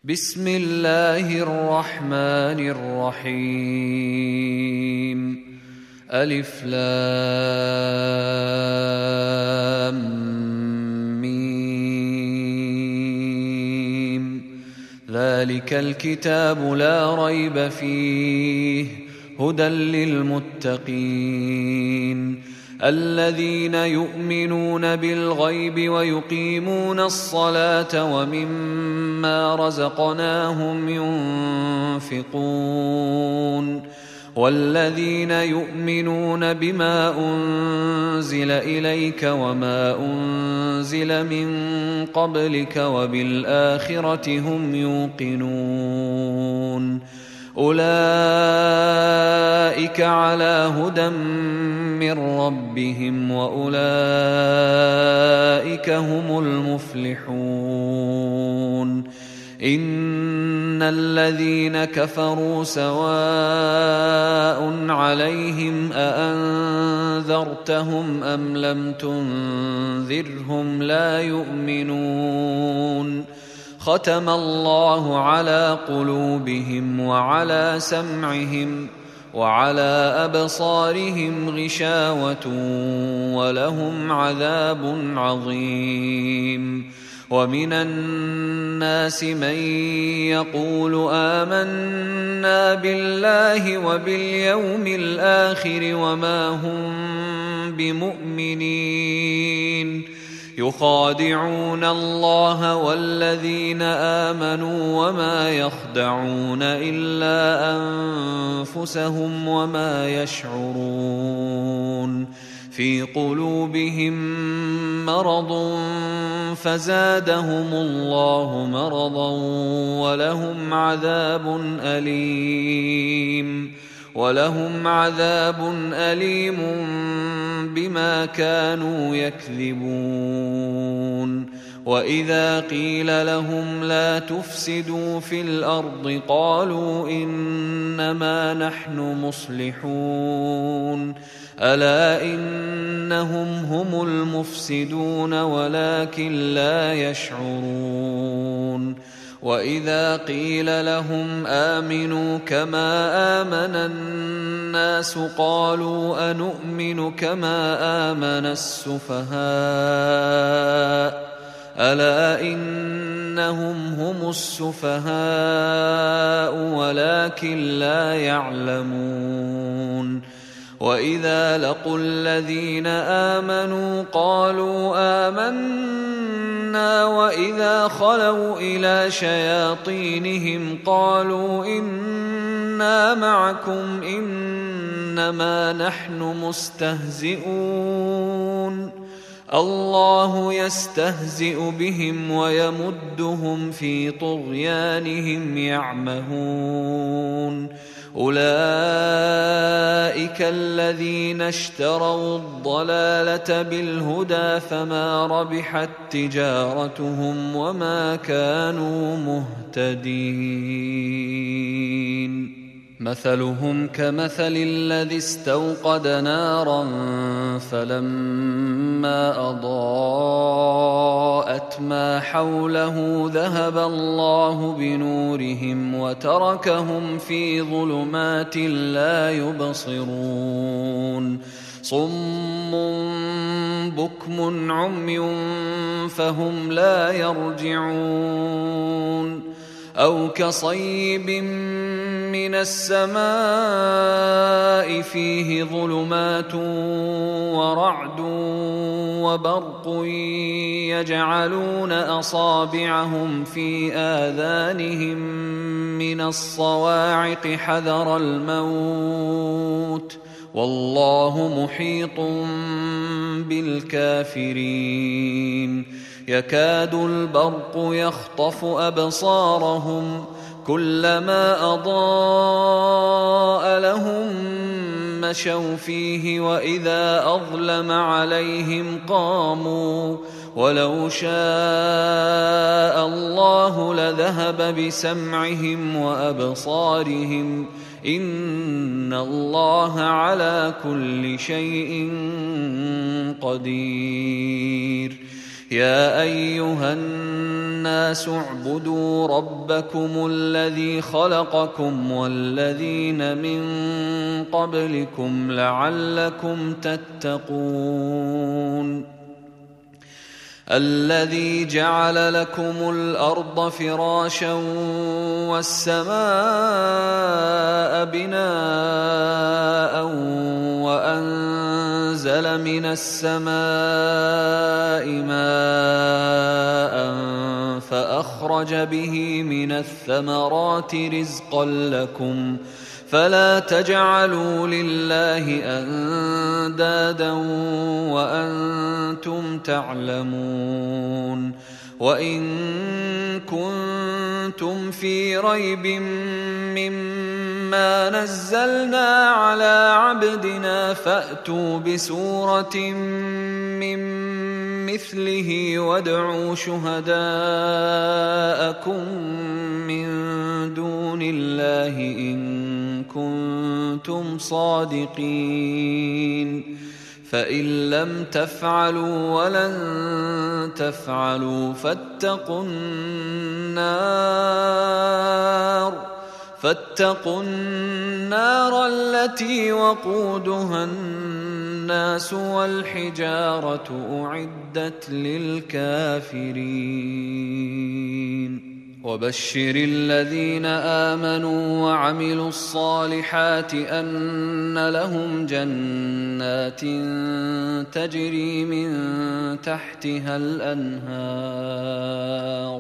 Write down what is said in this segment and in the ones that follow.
بسم الله الرحمن الرحيم. ألف لام ميم. ذلك الكتاب لا ريب فيه هدى للمتقين الذين يؤمنون بالغيب ويقيمون الصلاة ومما رزقناهم ينفقون والذين يؤمنون بما أنزل إليك وما أنزل من قبلك وبالآخرة هم يوقنون أولئك على هدى من ربهم وأولئك هم المفلحون. إن الذين كفروا سواء عليهم أأنذرتهم أم لم تنذرهم لا يؤمنون. ختم الله على قلوبهم وعلى سمعهم وعلى أبصارهم غشاوة ولهم عذاب عظيم. ومن الناس من يقول آمنا بالله وباليوم الآخر وما هم بمؤمنين يخادعون الله والذين آمنوا وما يخدعون إلا أنفسهم وما يشعرون. في قلوبهم مرض فزادهم الله مرضا ولهم عذاب أليم بما كانوا يكذبون. وإذا قيل لهم لا تفسدوا في الأرض قالوا إنما نحن مصلحون ألا إنهم هم المفسدون ولكن لا يشعرون. وإذا قيل لهم آمنوا كما آمن الناس قالوا أنؤمن كما آمن السفهاء ألا إنهم هم السفهاء ولكن لا يعلمون. وإذا لقوا الذين آمنوا قالوا آمنا وإذا خلوا إلى شياطينهم قالوا إنا معكم إنما نحن مستهزئون الله يستهزئ بهم ويمدهم في طغيانهم يعمهون. أولئك الذين اشتروا الضلالة بالهدى فما ربحت تجارتهم وما كانوا مهتدين. مثلهم كمثل الذي استوقد نارا فلما أضاءت ما حوله ذهب الله بنورهم وتركهم في ظلمات لا يبصرون. صم بكم عمي فهم لا يرجعون. أو كصيب من السماء فيه ظلمات ورعد وبرق يجعلون أصابعهم في آذانهم من الصواعق حذر الموت والله محيط بالكافرين. يكاد البرق يخطف أبصارهم كلما أضاء لهم مشوا فيه وإذا أظلم عليهم قاموا ولو شاء الله لذهب بسمعهم وأبصارهم إن الله على كل شيء قدير. يا أيها الناس اعبدوا ربكم الذي خلقكم والذين من قبلكم لعلكم تتقون الذي جعل لكم الأرض فراشا والسماء بناء وأنزل من السماء ماء فأخرج به من الثمرات رزقا لكم فلا تجعلوا لله أندادا وأنتم تعلمون وإن كنتم في ريب مما نزلنا على عبدنا فأتوا بسورة من مثله وادعوا شهداءكم من دون الله إن كنتم صادقين فإن لم تفعلوا ولن تفعلوا فاتقوا النار التي وقودها الناس والحجارة أعدت للكافرين وبشر الذين آمنوا وعملوا الصالحات أن لهم جنات تجري من تحتها الأنهار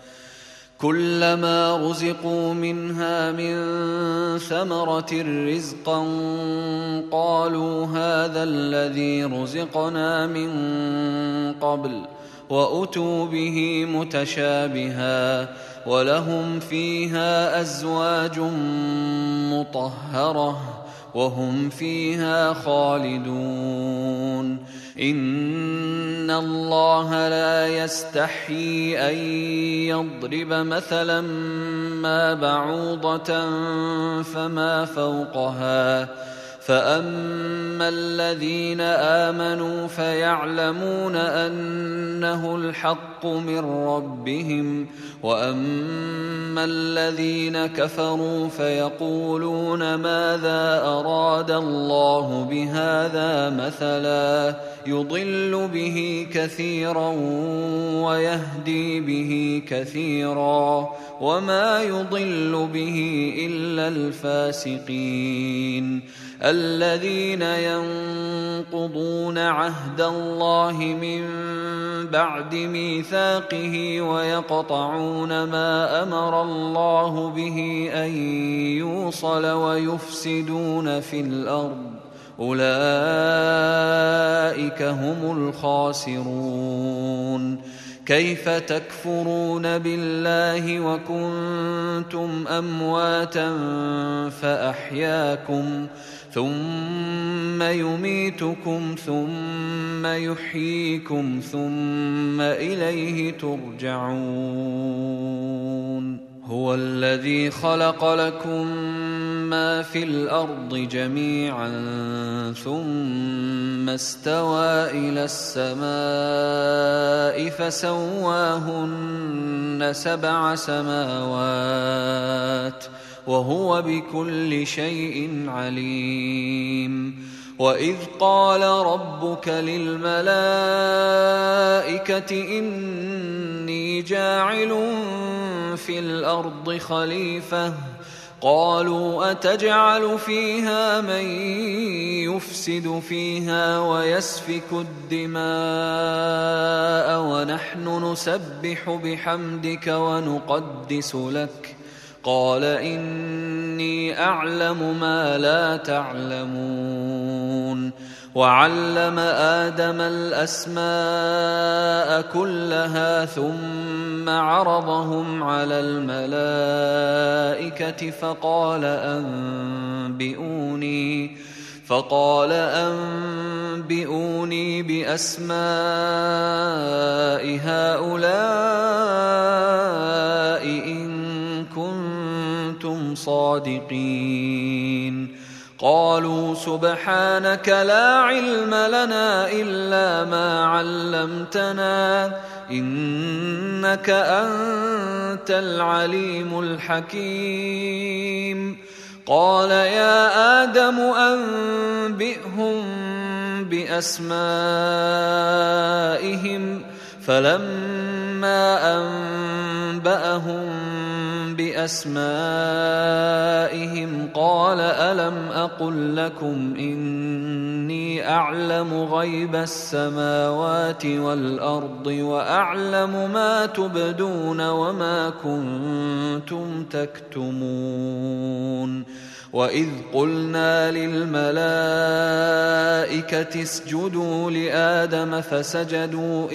كلما رزقوا منها من ثمرة رزقا قالوا هذا الذي رزقنا من قبل وأتوا به متشابها ولهم فيها أزواج مطهرة وهم فيها خالدون إن الله لا يستحيي أن يضرب مثلا ما بعوضة فما فوقها فأما الذين آمنوا فيعلمون أنه الحق من ربهم وأما الذين كفروا فيقولون ماذا أراد الله بهذا مثلا يضل به كثيرا ويهدي به كثيرا وما يضل به إلا الفاسقين الذين ينقضون عهد الله من بعد ميثاقه ويقطعون ما أمر الله به أن يوصل ويفسدون في الأرض أولئك هم الخاسرون كيف تكفرون بالله وكنتم أمواتا فأحياكم ثم يميتكم ثم يحييكم ثم إليه ترجعون هو الذي خلق لكم ما في الأرض جميعا ثم استوى إلى السماء فسواهن 7 سماوات وهو بكل شيء عليم وإذ قال ربك للملائكة إني جاعل في الأرض خليفة قالوا أتجعل فيها من يفسد فيها ويسفك الدماء ونحن نسبح بحمدك ونقدس لك قال إني أعلم ما لا تعلمون وعلم آدم الأسماء كلها ثم عرضهم على الملائكة فقال أنبئوني بأسماء هؤلاء إن كنتم صادقين قالوا سبحانك لا علم لنا إلا ما علمتنا إنك أنت العليم الحكيم. قال يا آدم أنبئهم بأسمائهم فلما أنبأهم بأسمائهم قال ألم أقل لكم إني أعلم غيب السماوات والأرض وأعلم ما تبدون وما كنتم تكتمون. وإذ قلنا للملائكة اسجدوا لآدم فسجدوا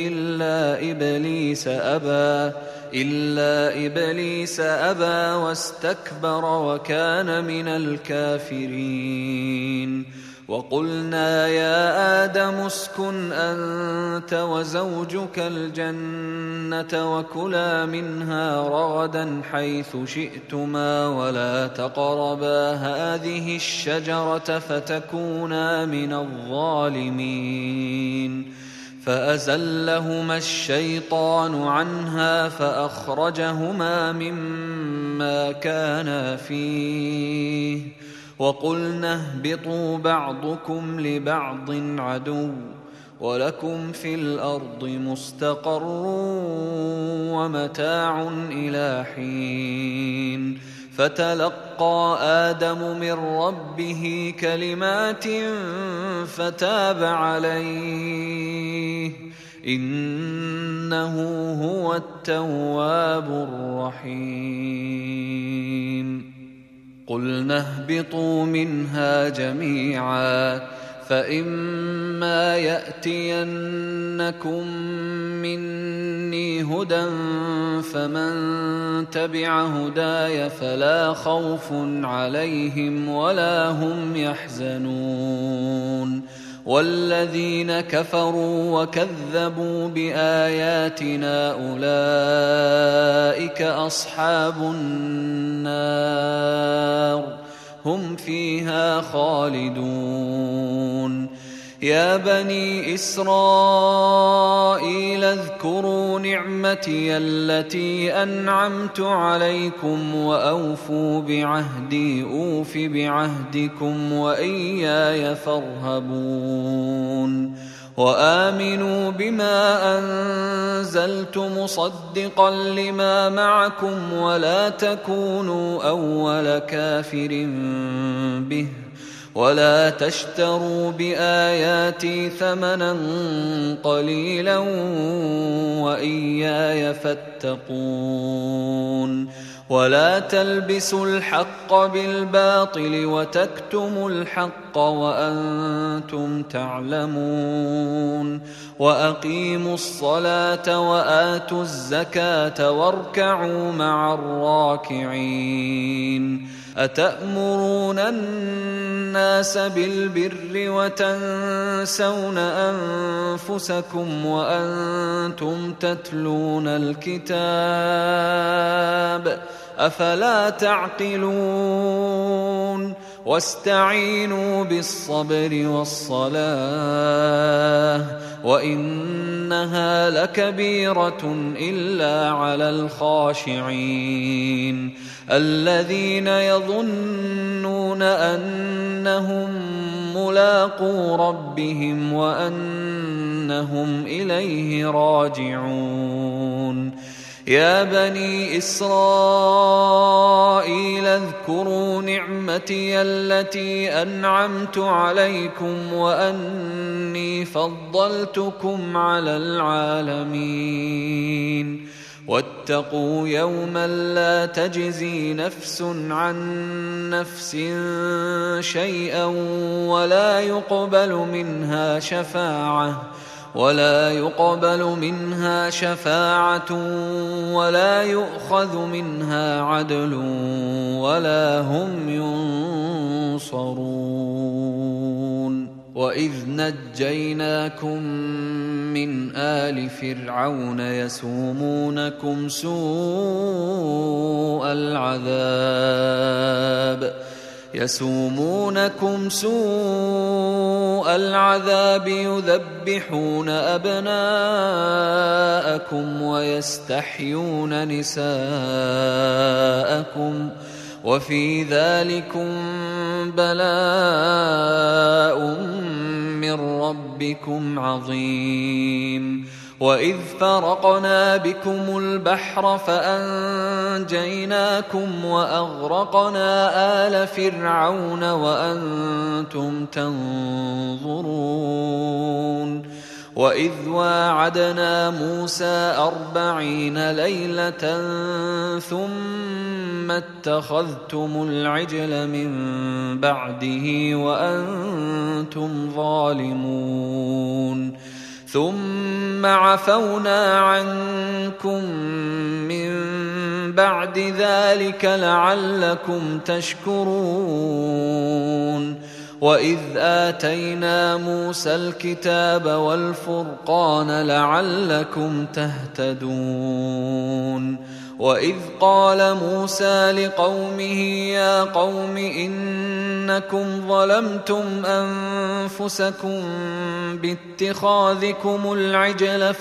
إلا إبليس أبى واستكبر وكان من الكافرين. وقلنا يا آدم اسكن أنت وزوجك الجنة وكلا منها رغدا حيث شئتما ولا تقربا هذه الشجرة فتكونا من الظالمين. فأزلهما الشيطان عنها فأخرجهما مما كانا فيه وقلنا اهبطوا بعضكم لبعض عدو ولكم في الأرض مستقر ومتاع إلى حين. فتلقى آدم من ربه كلمات فتاب عليه إنه هو التواب الرحيم. قلنا اهبطوا منها جميعا فإما يأتينكم مني هدى فمن تبع هداي فلا خوف عليهم ولا هم يحزنون. والذين كفروا وكذبوا بآياتنا أولئك أصحاب النار هم فيها خالدون. يا بني إسرائيل اذكروا نعمتي التي أنعمت عليكم وأوفوا بعهدي أوف بعهدكم وإياي فارهبون. وآمنوا بما أنزلت مصدقا لما معكم ولا تكونوا أول كافر به ولا تشتروا بآياتي ثمنا قليلا وإياي فاتقون. ولا تلبسوا الحق بالباطل وتكتموا الحق وأنتم تعلمون. وأقيموا الصلاة وآتوا الزكاة واركعوا مع الراكعين. أتأمرون الناس بالبر وتنسون أنفسكم وأنتم تتلون الكتاب أفلا تعقلون. واستعينوا بالصبر والصلاة وإنها لكبيرة إلا على الخاشعين الذين يظنون أنهم ملاقو ربهم وأنهم إليه راجعون. يا بني إسرائيل اذكروا نعمتي التي أنعمت عليكم وأني فضلتكم على العالمين. واتقوا يوما لا تجزي نفس عن نفس شيئا ولا يقبل منها شفاعة ولا يؤخذ منها عدل ولا هم ينصرون. وإذ نجيناكم من آل فرعون يسومونكم سوء العذاب يسومونكم سوء العذاب يذبحون أبناءكم ويستحيون نساءكم وفي ذلكم بلاء من ربكم عظيم. وإذ فرقنا بكم البحر فأنجيناكم وأغرقنا آل فرعون وأنتم تنظرون. وإذ واعدنا موسى 40 ليلة ثم اتخذتم العجل من بعده وأنتم ظالمون. ثم عفونا عنكم من بعد ذلك لعلكم تشكرون. وإذ آتينا موسى الكتاب والفرقان لعلكم تهتدون. وإذ قال موسى لقومه يا قوم إنكم ظلمتم أنفسكم باتخاذكم العجل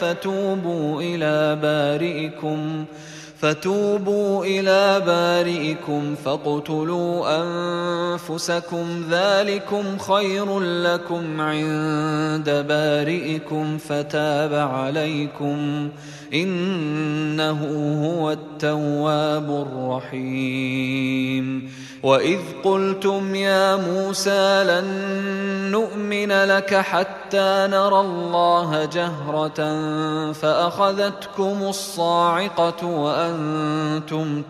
فتوبوا إلى بارئكم فاقتلوا أنفسكم ذلكم خير لكم عند بارئكم فتاب عليكم إنه هو التواب الرحيم. وإذ قلتم يا موسى لن نؤمن لك حتى نرى الله جهرة فأخذتكم الصاعقة وأنتم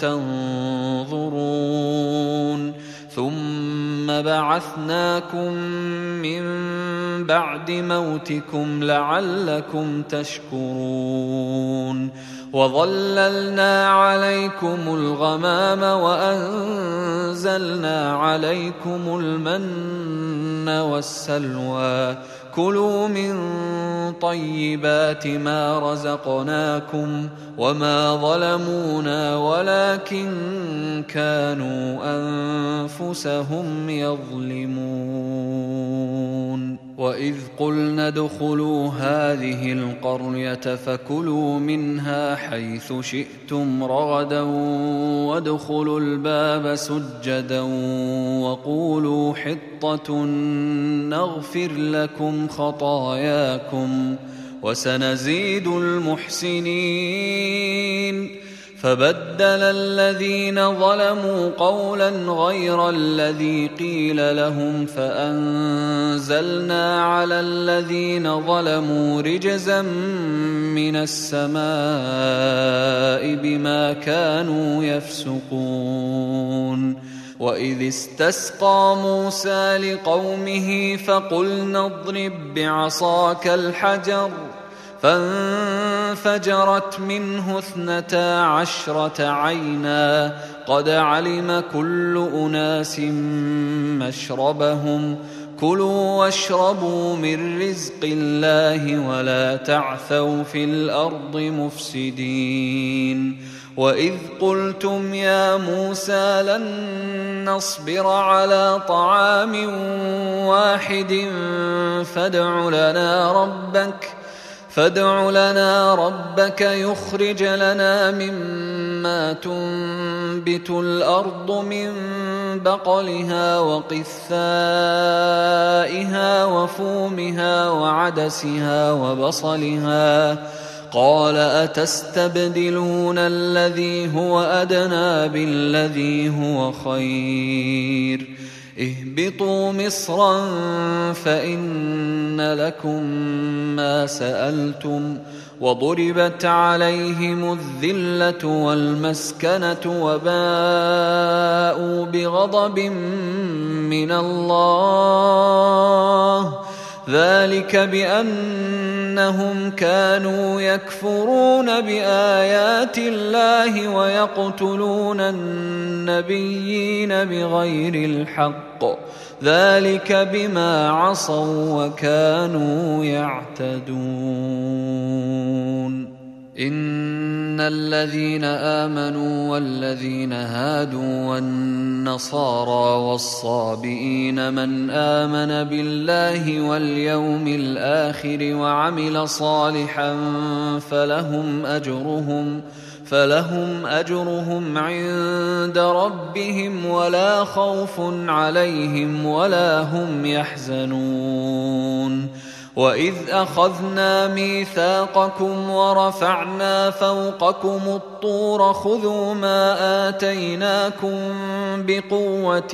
تنظرون. ثم بعثناكم من بعد موتكم لعلكم تشكرون. وظللنا عليكم الغمام وأنزلنا عليكم المن والسلوى كلوا من طيبات ما رزقناكم وما ظلمونا ولكن كانوا أنفسهم يظلمون. وإذ قلنا ادخلوا هذه القرية فكلوا منها حيث شئتم رغدا وادخلوا الباب سجدا وقولوا حطة نغفر لكم خطاياكم وسنزيد المحسنين. فبدل الذين ظلموا قولا غير الذي قيل لهم فأنزلنا على الذين ظلموا رجزا من السماء بما كانوا يفسقون. وإذ استسقى موسى لقومه فقلنا اضرب بعصاك الحجر فانفجرت منه 12 عينا قد علم كل أناس مشربهم كلوا واشربوا من رزق الله ولا تعثوا في الأرض مفسدين. وإذ قلتم يا موسى لن نصبر على طعام واحد فادع لنا ربك يخرج لنا مما تنبت الأرض من بقلها وقثائها وفومها وعدسها وبصلها قال أتستبدلون الذي هو أدنى بالذي هو خير اهبطوا مصرا فإن لكم ما سألتم وضربت عليهم الذلة والمسكنة وباءوا بغضب من الله ذلك بأنهم كانوا يكفرون بآيات الله ويقتلون النبيين بغير الحق ذلك بما عصوا وكانوا يعتدون. إن الذين آمنوا والذين هادوا والنصارى والصابئين من آمن بالله واليوم الآخر وعمل صالحا فلهم أجرهم عند ربهم ولا خوف عليهم ولا هم يحزنون. وإذ أخذنا ميثاقكم ورفعنا فوقكم الطور خذوا ما آتيناكم بقوة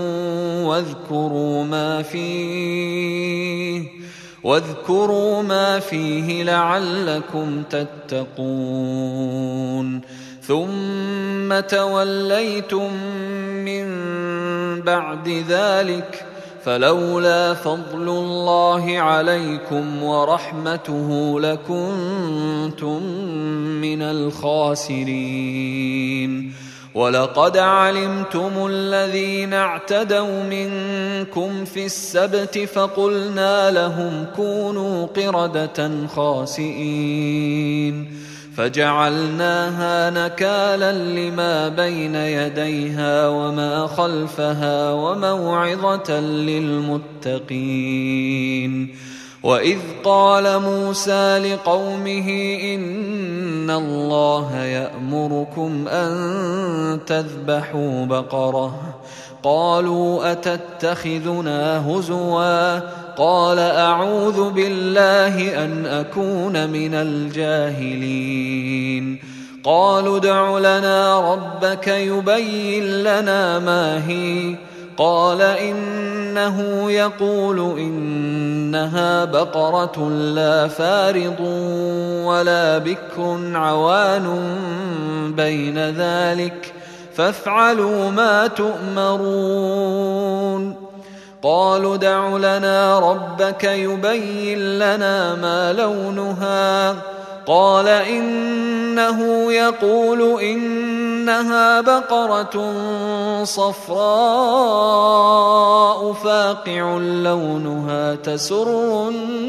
واذكروا ما فيه لعلكم تتقون. ثم توليتم من بعد ذلك فلولا فضل الله عليكم ورحمته لكنتم من الخاسرين. ولقد علمتم الذين اعتدوا منكم في السبت فقلنا لهم كونوا قردة خاسئين فجعلناها نكالا لما بين يديها وما خلفها وموعظة للمتقين. وإذ قال موسى لقومه إن الله يأمركم أن تذبحوا بقرة قالوا أتتخذنا هزوا قال أعوذ بالله أن أكون من الجاهلين. قالوا ادع لنا ربك يبين لنا ما هي قال إنه يقول إنها بقرة لا فارض ولا بكر عوان بين ذلك فافعلوا ما تؤمرون. قالوا ادع لنا ربك يبين لنا ما لونها قال إنه يقول إنها بقرة صفراء فاقع لونها تسر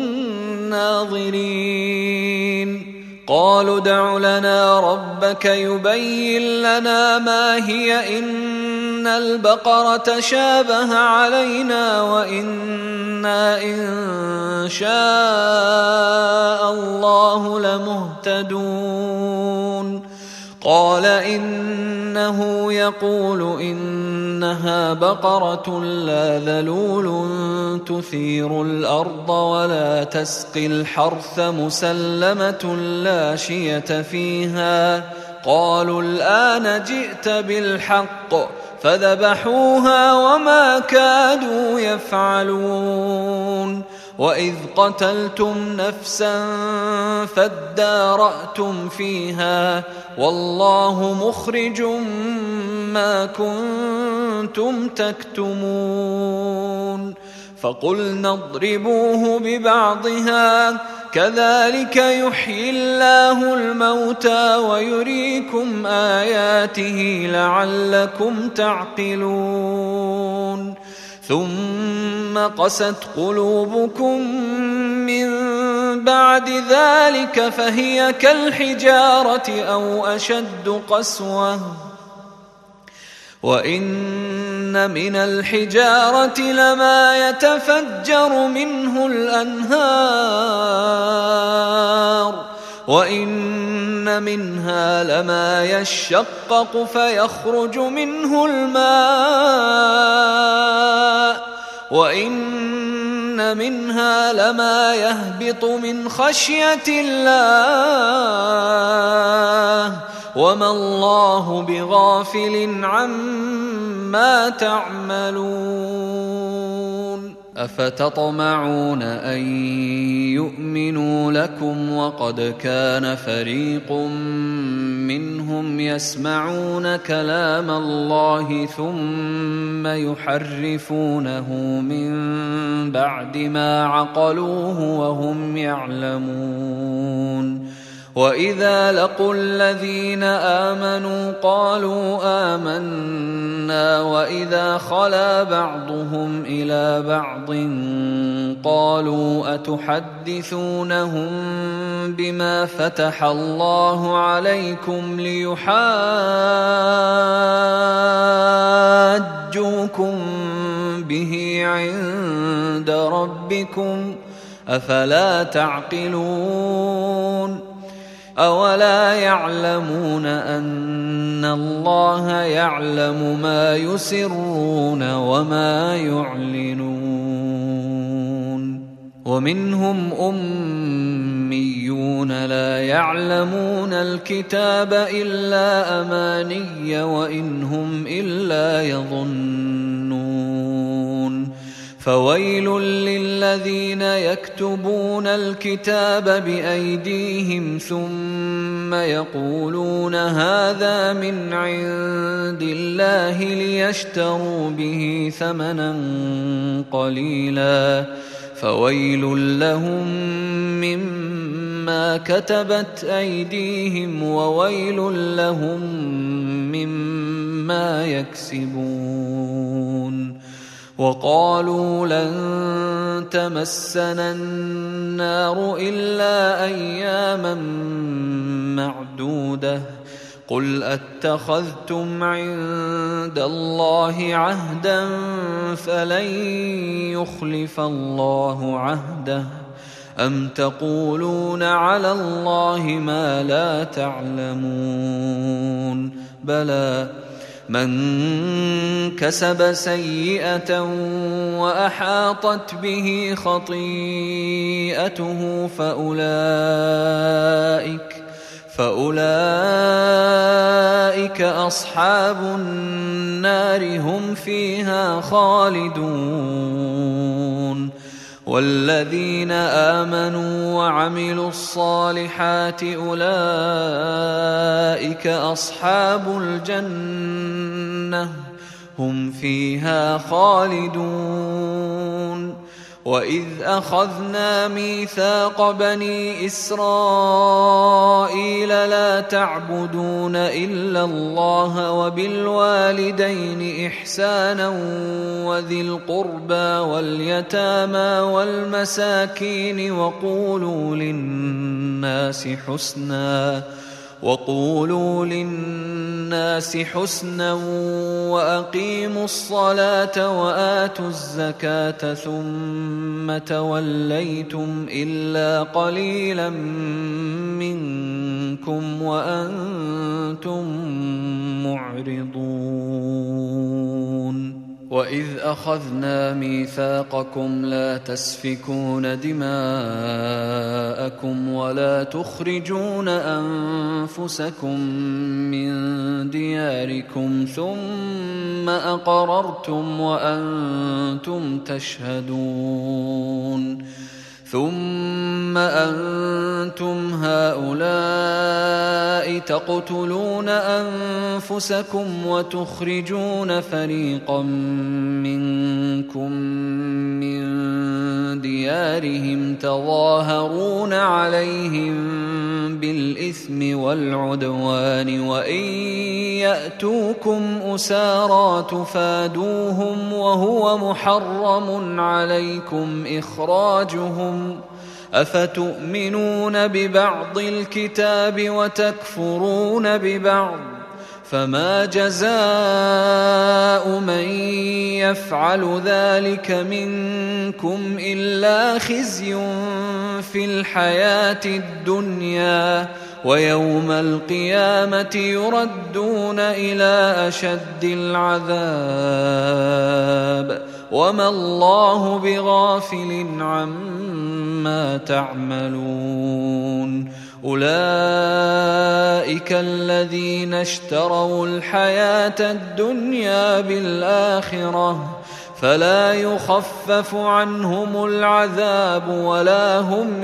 الناظرين. قالوا ادع لنا ربك يبين لنا ما هي إن البقرة شابه علينا وإنا إن شاء الله لمهتدون. قال إنه يقول إنها بقرة لا ذلول تثير الأرض ولا تسقي الحرث مسلمة لا شية فيها. قالوا الآن جئت بالحق فذبحوها وما كادوا يفعلون. وإذ قتلتم نفسا فادارأتم فيها والله مخرج ما كنتم تكتمون. فقلنا اضربوه ببعضها كذلك يحيي الله الموتى ويريكم آياته لعلكم تعقلون. ثم قست قلوبكم من بعد ذلك فهي كالحجارة أو أشد قسوة وإن من الحجارة لما يتفجر منه الأنهار وإن منها لما يشقق فيخرج منه الماء وإن منها لما يهبط من خشية الله وما الله بغافل عما تعملون. أفتطمعون أن يؤمنوا لكم وقد كان فريق منهم يسمعون كلام الله ثم يحرفونه من بعد ما عقلوه وهم يعلمون. وإذا لقوا الذين آمنوا قالوا آمنا وإذا خلا بعضهم إلى بعض قالوا أتحدثونهم بما فتح الله عليكم ليحاجوكم به عند ربكم أفلا تعقلون أولا يعلمون أن الله يعلم ما يسرون وما يعلنون ومنهم أميون لا يعلمون الكتاب إلا أماني وإن هم إلا يظنون فويل للذين يكتبون الكتاب بأيديهم ثم يقولون هذا من عند الله ليشتروا به ثمنا قليلا فويل لهم مما كتبت أيديهم وويل لهم مما يكسبون وقالوا لن تمسنا النار إلا أياما معدودة قل أتخذتم عند الله عهدا فلن يخلف الله عهده أم تقولون على الله ما لا تعلمون بلى من كسب سيئة وأحاطت به خطيئته فأولئك أصحاب النار هم فيها خالدون والذين آمنوا وعملوا الصالحات أولئك أصحاب الجنة هم فيها خالدون وإذ أخذنا ميثاق بني إسرائيل لا تعبدون إلا الله وبالوالدين إحسانا وذي القربى واليتامى والمساكين وقولوا للناس حسنا وأقيموا الصلاة وآتوا الزكاة ثم توليتم إلا قليلا منكم وأنتم معرضون وإذ أخذنا ميثاقكم لا تسفكون دماءكم ولا تخرجون أنفسكم من دياركم ثم أقررتم وأنتم تشهدون ثم أنتم هؤلاء تقتلون أنفسكم وتخرجون فريقا منكم من ديارهم تظاهرون عليهم بالإثم والعدوان وإن يأتوكم أسارى تفادوهم وهو محرم عليكم إخراجهم أفتؤمنون ببعض الكتاب وتكفرون ببعض فما جزاء من يفعل ذلك منكم إلا خزي في الحياة الدنيا ويوم القيامة يردون إلى أشد العذاب وما الله بغافل عما تعملون أولئك الذين اشتروا الحياة الدنيا بالآخرة فلا يخفف عنهم العذاب ولا هم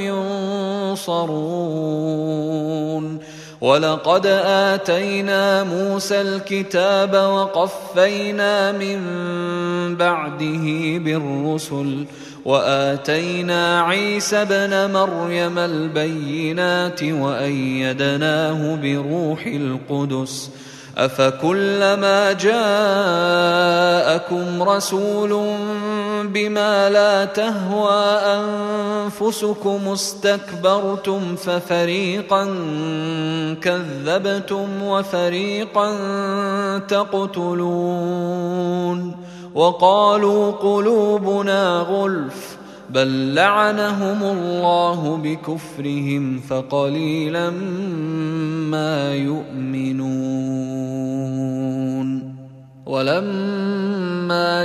ينصرون ولقد آتينا موسى الكتاب وقفينا من بعده بالرسل وآتينا عيسى ابن مريم البينات وأيدناه بروح القدس أفكلما جاءكم رسول بما لا تهوى أنفسكم استكبرتم ففريقا كذبتم وفريقا تقتلون وقالوا قلوبنا غلف بل لعنهم الله بكفرهم فقليلا ما يؤمنون ولما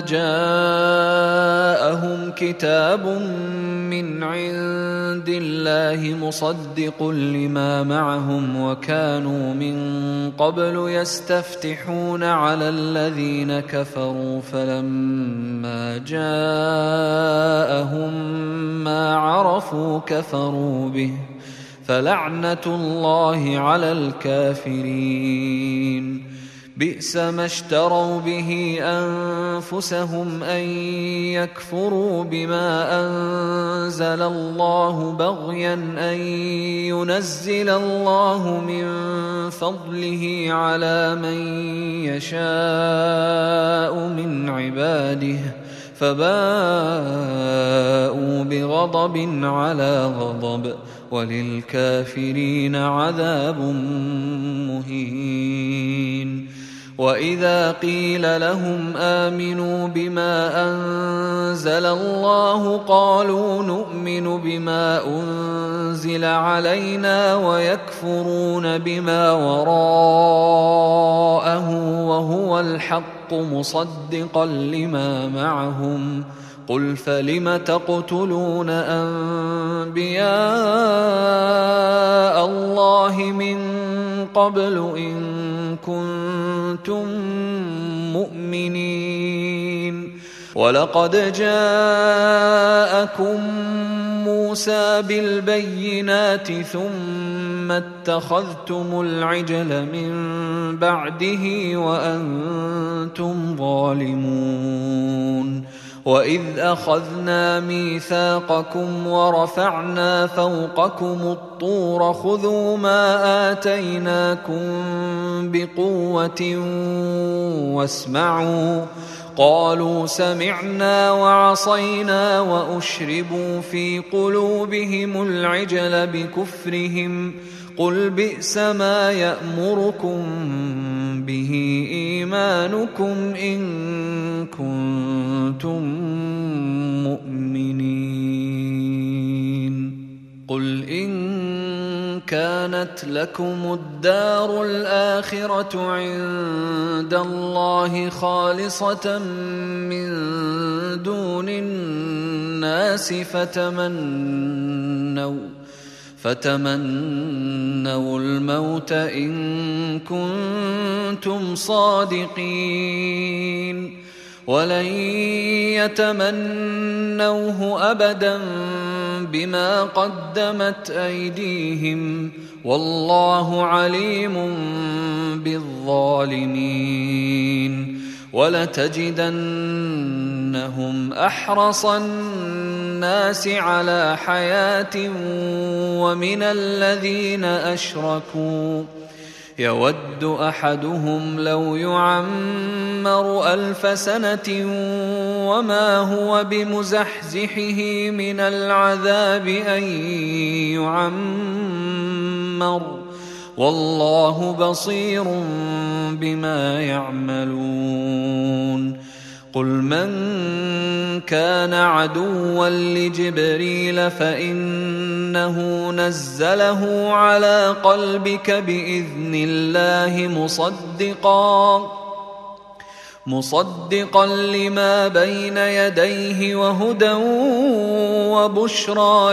جاءهم كتاب من عند الله مصدق لما معهم وكانوا من قبل يستفتحون على الذين كفروا فلما جاءهم ما عرفوا كفروا به فلعنة الله على الكافرين بئس ما اشتروا به أنفسهم أن يكفروا بما أنزل الله بغيا أن ينزل الله من فضله على من يشاء من عباده فباءوا بغضب على غضب وللكافرين عذاب مهين وإذا قيل لهم آمنوا بما أنزل الله قالوا نؤمن بما أنزل علينا ويكفرون بما وراءه وهو الحق مصدقا لما معهم قل فلم تقتلون أنبياء الله من قبل إن كنتم مؤمنين ولقد جاءكم موسى بالبينات ثم اتخذتم العجل من بعده وأنتم ظالمون وإذ أخذنا ميثاقكم ورفعنا فوقكم الطور خذوا ما آتيناكم بقوة واسمعوا قالوا سمعنا وعصينا وأشربوا في قلوبهم العجل بكفرهم قل بئس ما يأمركم به إيمانكم إن كنتم مؤمنين قل إن كانت لكم الدار الآخرة عند الله خالصة من دون الناس فتمنوا الموت إن كنتم صادقين ولن يتمنوه أبدا بما قدمت أيديهم والله عليم بالظالمين ولتجدنهم أحرص الناس على حياة ومن الذين أشركوا يود أحدهم لو يعمر 1000 سنة وما هو بمزحزحه من العذاب أن يعمر والله بصير بما يعملون قل من كان عدوا لجبريل فإنه نزله على قلبك بإذن الله مصدقا لما بين يديه وهدى وبشرى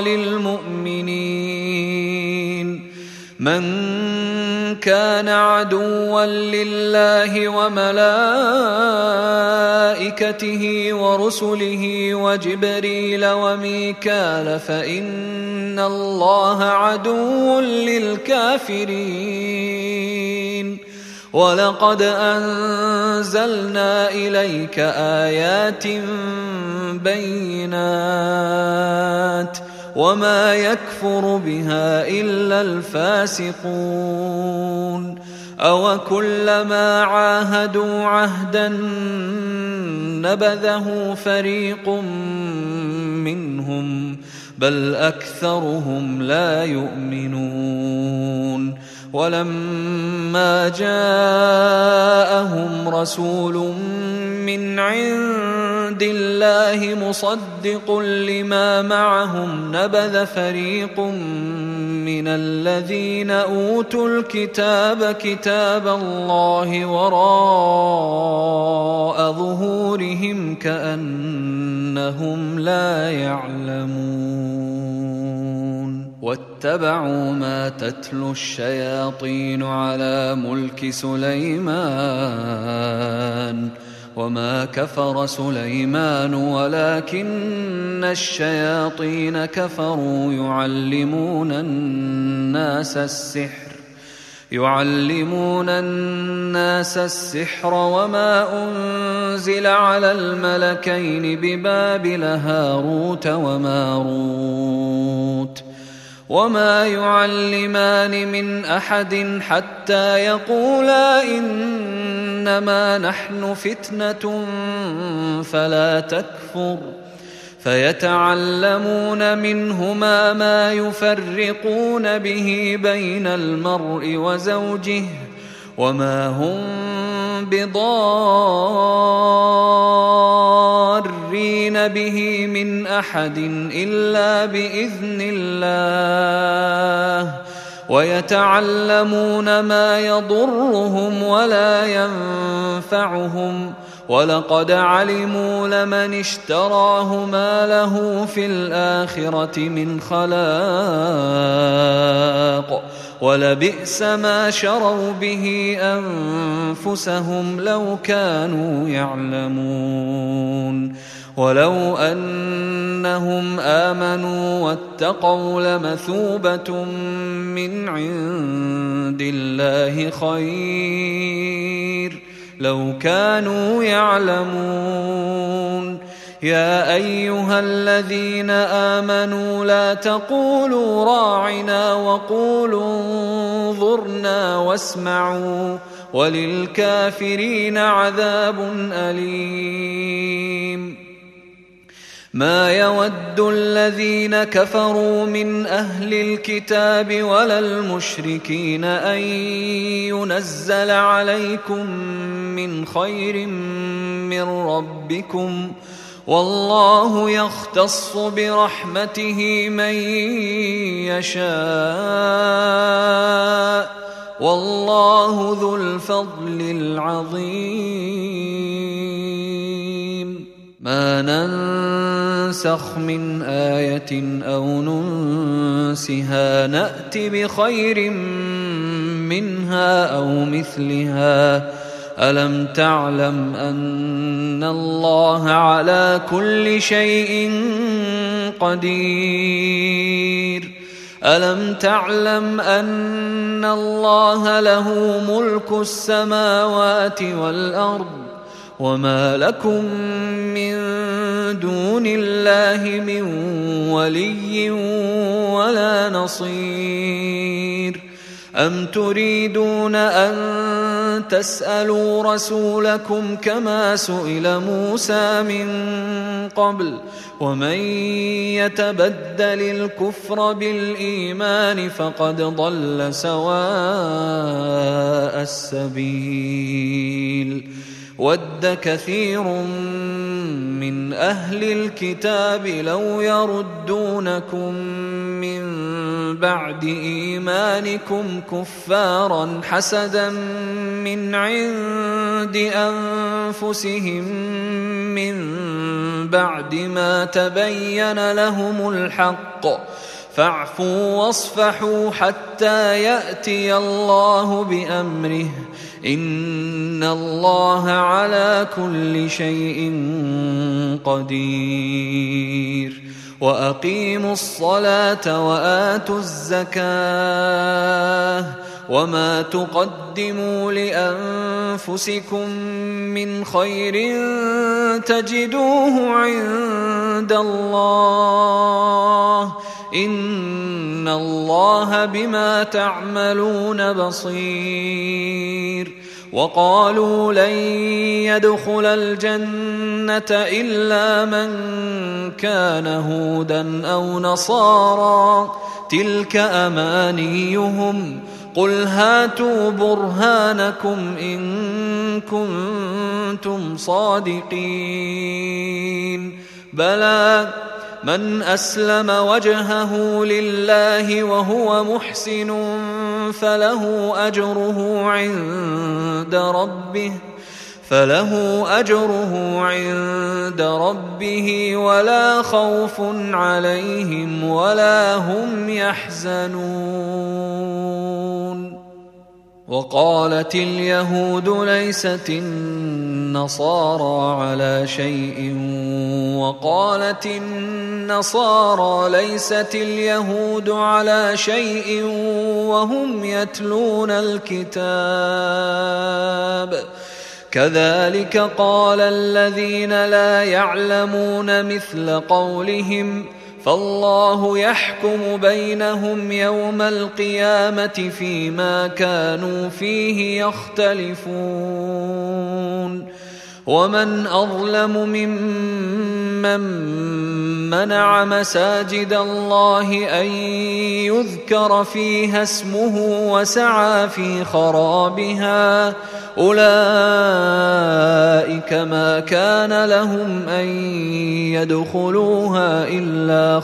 للمؤمنين من كان عدوا لله وملائكته ورسله وجبريل وميكال فإن الله عدو للكافرين ولقد أنزلنا إليك آيات بينات وما يكفر بها إلا الفاسقون أو كلما عاهدوا عهدا نبذه فريق منهم بل أكثرهم لا يؤمنون ولما جاءهم رسول من عند الله مصدق لما معهم نبذ فريق من الذين أوتوا الكتاب كتاب الله وراء ظهورهم كأنهم لا يعلمون واتبعوا ما تتلو الشياطين على ملك سليمان وما كفر سليمان ولكن الشياطين كفروا يعلمون الناس السحر وما أنزل على الملكين ببابل هاروت وماروت وما يعلمان من أحد حتى يقولا إنما نحن فتنة فلا تكفر فيتعلمون منهما ما يفرقون به بين المرء وزوجه وما هم بضارين به من أحد إلا بإذن الله ويتعلمون ما يضرهم ولا ينفعهم ولقد علموا لمن اشتراه ما له في الآخرة من خلاق ولبئس ما شروا به أنفسهم لو كانوا يعلمون ولو أنهم آمنوا واتقوا لمثوبة من عند الله خير لو كانوا يعلمون يا أيها الذين آمنوا لا تقولوا راعنا وقولوا انظرنا واسمعوا وللكافرين عذاب أليم ما يود الذين كفروا من أهل الكتاب ولا المشركين أن ينزل عليكم من خير من ربكم والله يختص برحمته من يشاء والله ذو الفضل العظيم ما ننسخ من آية أو ننسها نأت بخير منها أو مثلها ألم تعلم أن الله على كل شيء قدير ألم تعلم أن الله له ملك السماوات والأرض وما لكم من دون الله من ولي ولا نصير أم تريدون أن تسألوا رسولكم كما سئل موسى من قبل ومن يتبدل الكفر بالإيمان فقد ضل سواء السبيل ود كثير من أهل الكتاب لو يردونكم من بعد إيمانكم كفارا حسدا من عند أنفسهم من بعد ما تبين لهم الحق فاعفوا واصفحوا حتى يأتي الله بأمره إن الله على كل شيء قدير وأقيموا الصلاة وآتوا الزكاة وما تقدموا لأنفسكم من خير تجدوه عند الله إن إن الله بما تعملون بصير. وقالوا لن يدخل الجنة إلا من كان هودا أو نصارى تلك أمانيهم قل هاتوا برهانكم إن كنتم صادقين بلى من أسلم وجهه لله وهو محسن فله أجره عند ربه ولا خوف عليهم ولا هم يحزنون. وقالت اليهود ليست النصارى على شيء وقالت النصارى ليست اليهود على شيء وهم يتلون الكتاب كذلك قال الذين لا يعلمون مثل قولهم فالله يحكم بينهم يوم القيامة فيما كانوا فيه يختلفون. ومن أظلم ممن منع مساجد الله أن يذكر فيها اسمه وسعى في خرابها أولئك ما كان لهم أن يدخلوها إلا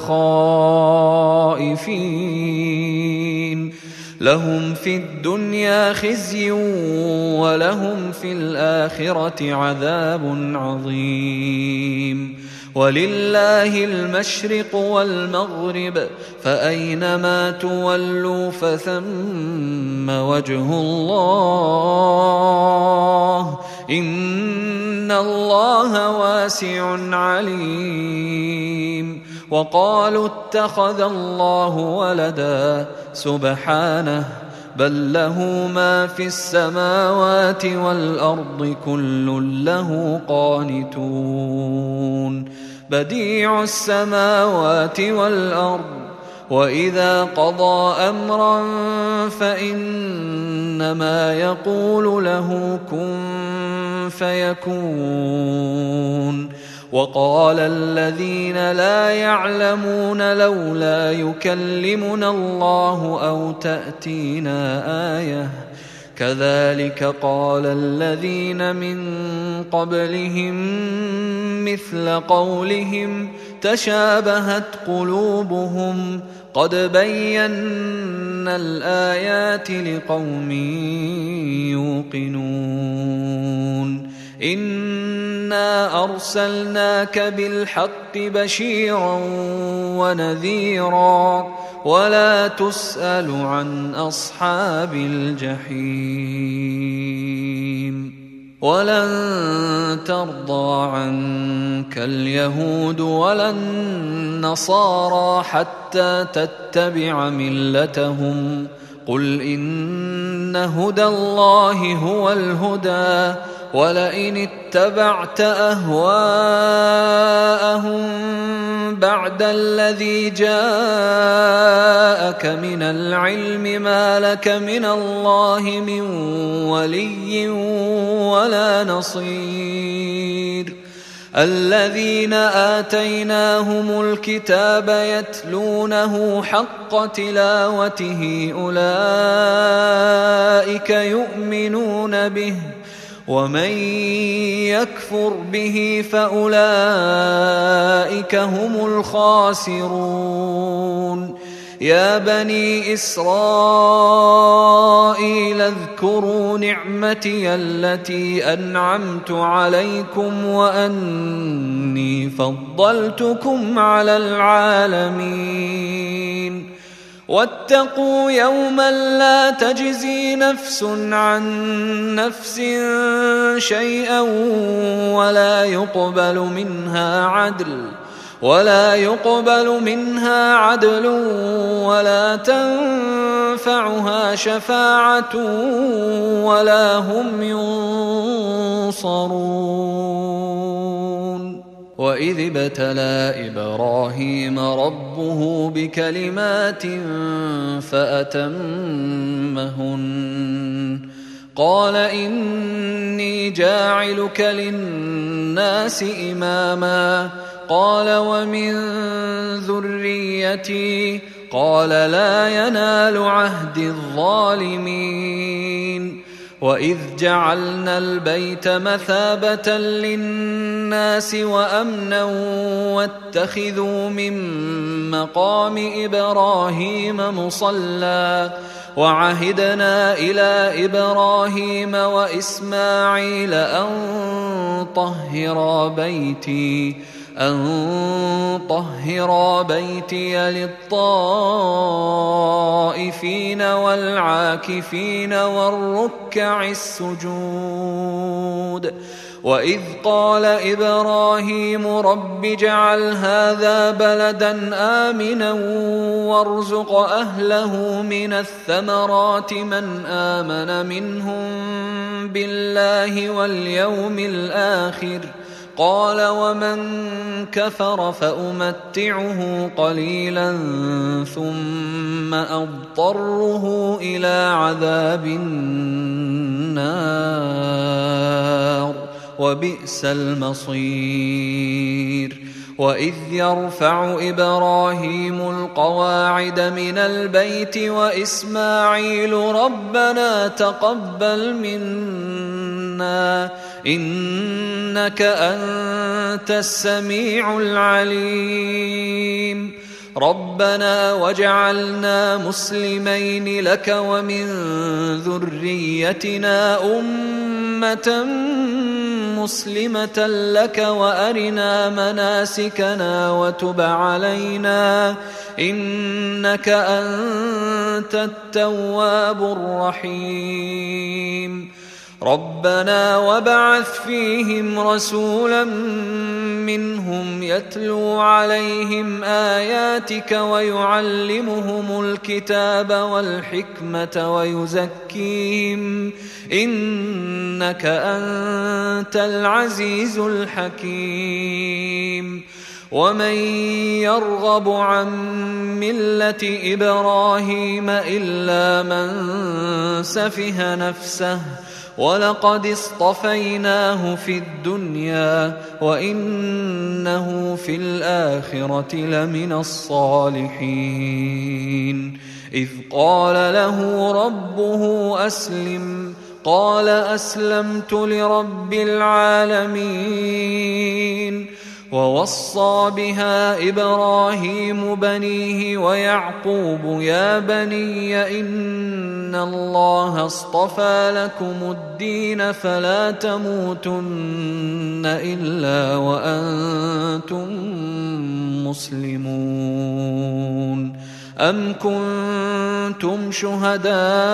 خائفين لهم في الدنيا خزي ولهم في الآخرة عذاب عظيم. ولله المشرق والمغرب فأينما تولوا فثم وجه الله إن الله واسع عليم. وقالوا اتخذ الله ولدا سبحانه بل له ما في السماوات والأرض كل له قانتون بديع السماوات والأرض وإذا قضى أمرا فإنما يقول له كن فيكون. وقال الذين لا يعلمون لولا يكلمنا الله أو تأتينا آية كذلك قال الذين من قبلهم مثل قولهم تشابهت قلوبهم قد بينا الآيات لقوم يوقنون. إنا أرسلناك بالحق بشيرا ونذيرا ولا تسأل عن أصحاب الجحيم. ولن ترضى عنك اليهود ولا النصارى حتى تتبع ملتهم قل إن هدى الله هو الهدى ولئن اتبعت أهواءهم بعد الذي جاءك من العلم ما لك من الله من ولي ولا نصير. الذين آتيناهم الكتاب يتلونه حق تلاوته أولئك يؤمنون به ومن يكفر به فأولئك هم الخاسرون. يا بني إسرائيل اذكروا نعمتي التي أنعمت عليكم وأني فضلتكم على العالمين. واتقوا يوما لا تجزي نفس عن نفس شيئا ولا يقبل منها عدل ولا تنفعها شفاعة ولا هم ينصرون. وإذ ابتلى إبراهيم ربه بكلمات فأتمهن قال إني جاعلك للناس إماما قال ومن ذريتي قال لا ينال عهد الظالمين وإذ جعلنا البيت مثابة للناس وأمنا واتخذوا من مقام إبراهيم مصلى وعهدنا إلى إبراهيم وإسماعيل أن طهرا بيتي للطائفين والعاكفين والركع السجود وإذ قال إبراهيم رب اجعل هذا بلدا آمنا وارزق أهله من الثمرات من آمن منهم بالله واليوم الآخر قال ومن كفر فأمتعه قليلا ثم أضطره إلى عذاب النار وبئس المصير وإذ يرفع إبراهيم القواعد من البيت وإسماعيل ربنا تقبل منا إنك أنت السميع العليم ربنا واجعلنا مسلمين لك ومن ذريتنا أمة مسلمة لك وأرنا مناسكنا وتب علينا إنك أنت التواب الرحيم ربنا وابعث فيهم رسولا منهم يتلو عليهم آياتك ويعلمهم الكتاب والحكمة ويزكيهم إنك أنت العزيز الحكيم ومن يرغب عن ملة إبراهيم إلا من سفه نفسه ولقد اصطفيناه في الدنيا وإنه في الآخرة لمن الصالحين إذ قال له ربه أسلم قال أسلمت لرب العالمين ووصى بها إبراهيم بنيه ويعقوب يا بني إن الله اصطفى لكم الدين فلا تموتن إلا وأنتم مسلمون أم كنتم شهداء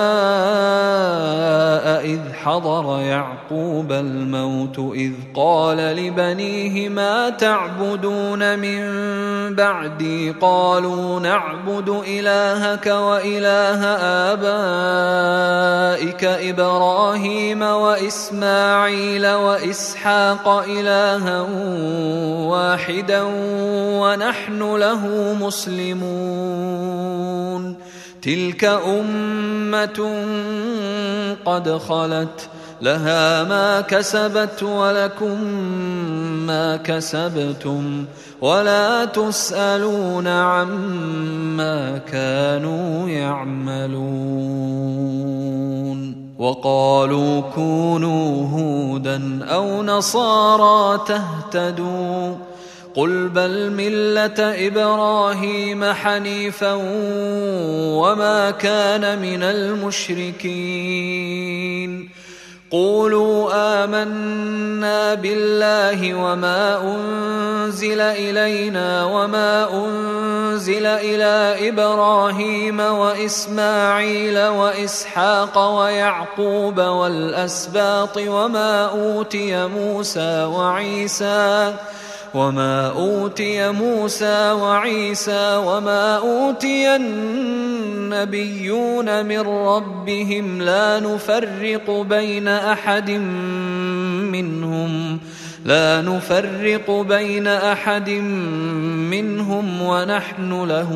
إذ حضر يعقوب الموت إذ قال لبنيه ما تعبدون من بعدي قالوا نعبد إلهك وإله آبائك إبراهيم وإسماعيل وإسحاق إلها واحدا ونحن له مسلمون تلك أمة قد خلت لها ما كسبت ولكم ما كسبتم ولا تسألون عما كانوا يعملون وقالوا كونوا هودا أو نصارى تهتدوا قل بل ملة إبراهيم حنيفا وما كان من المشركين قولوا آمنا بالله وما أنزل إلينا وما أنزل إلى إبراهيم وإسماعيل وإسحاق ويعقوب والأسباط وما أوتي موسى وعيسى وما أوتي النبيون من ربهم لا نفرق بين أحد منهم لا نفرق بين أحد منهم ونحن له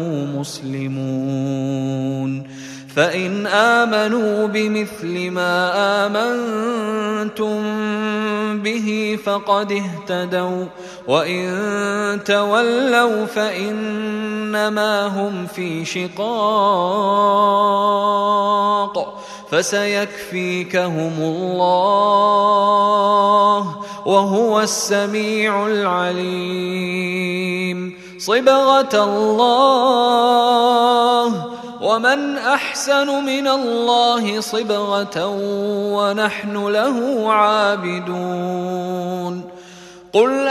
مسلمون فإن آمنوا بمثل ما آمنتم به فقد اهتدوا وإن تولوا فإنما هم في شقاق فسيكفيكهم الله وهو السميع العليم صبغة الله ومن أحسن من الله صبغة ونحن له عابدون قل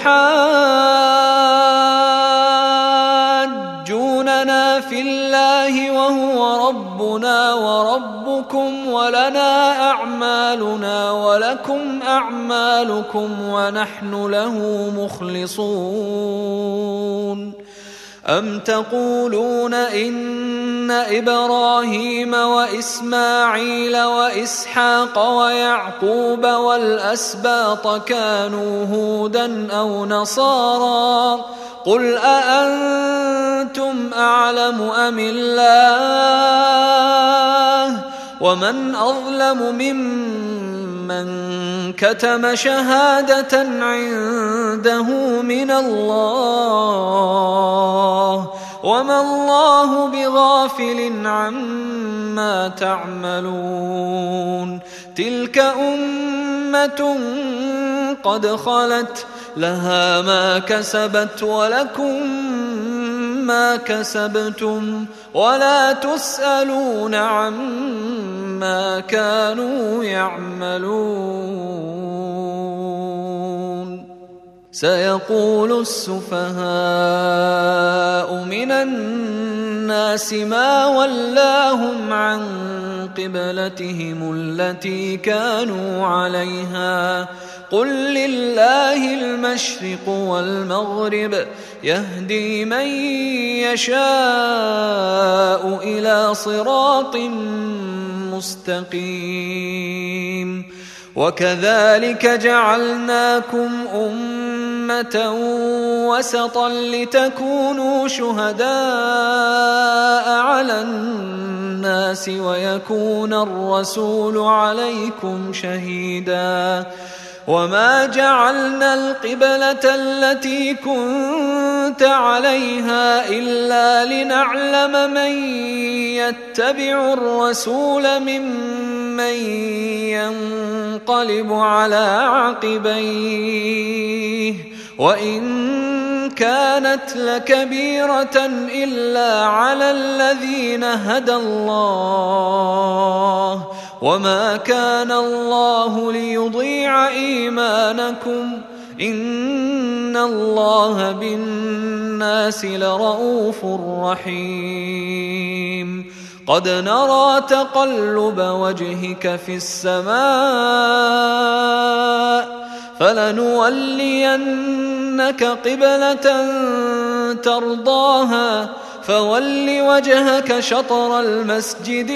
أتحاجوننا في الله وهو ربنا وربكم ولنا أعمالنا ولكم أعمالكم ونحن له مخلصون أم تقولون إن إبراهيم وإسماعيل وإسحاق ويعقوب والأسباط كانوا هودا أو نصارى قل أأنتم أعلم أم الله ومن أظلم ممن كتم شهادة عنده من الله وما الله بغافل عما تعملون تلك أمة قد خلت لها ما كسبت ولكم ما كسبتم ولا تسألون عما كانوا يعملون سيقول السفهاء من الناس ما ولاهم عن قبلتهم التي كانوا عليها قل لله المشرق والمغرب يهدي من يشاء إلى صراط مستقيم وكذلك جعلناكم أمة وسطا لتكونوا شهداء على الناس ويكون الرسول عليكم شهيدا وما جعلنا القبلة التي كنت عليها إلا لنعلم من يتبع الرسول ممن ينقلب على عقبيه وإن كانت لكبيرة إلا على الذين هدى الله وما كان الله ليضيع إيمانكم إن الله بالناس لرؤوف رحيم قد نرى تقلب وجهك في السماء فلنولينك قبلة ترضاها فول وجهك شطر المسجد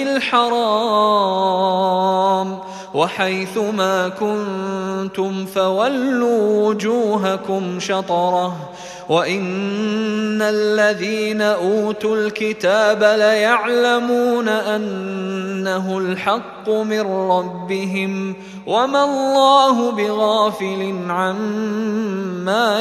الحرام وحيث ما كنتم فولوا وجوهكم شطره وإن الذين أوتوا الكتاب ليعلمون أنه الحق من ربهم وما الله بغافل عما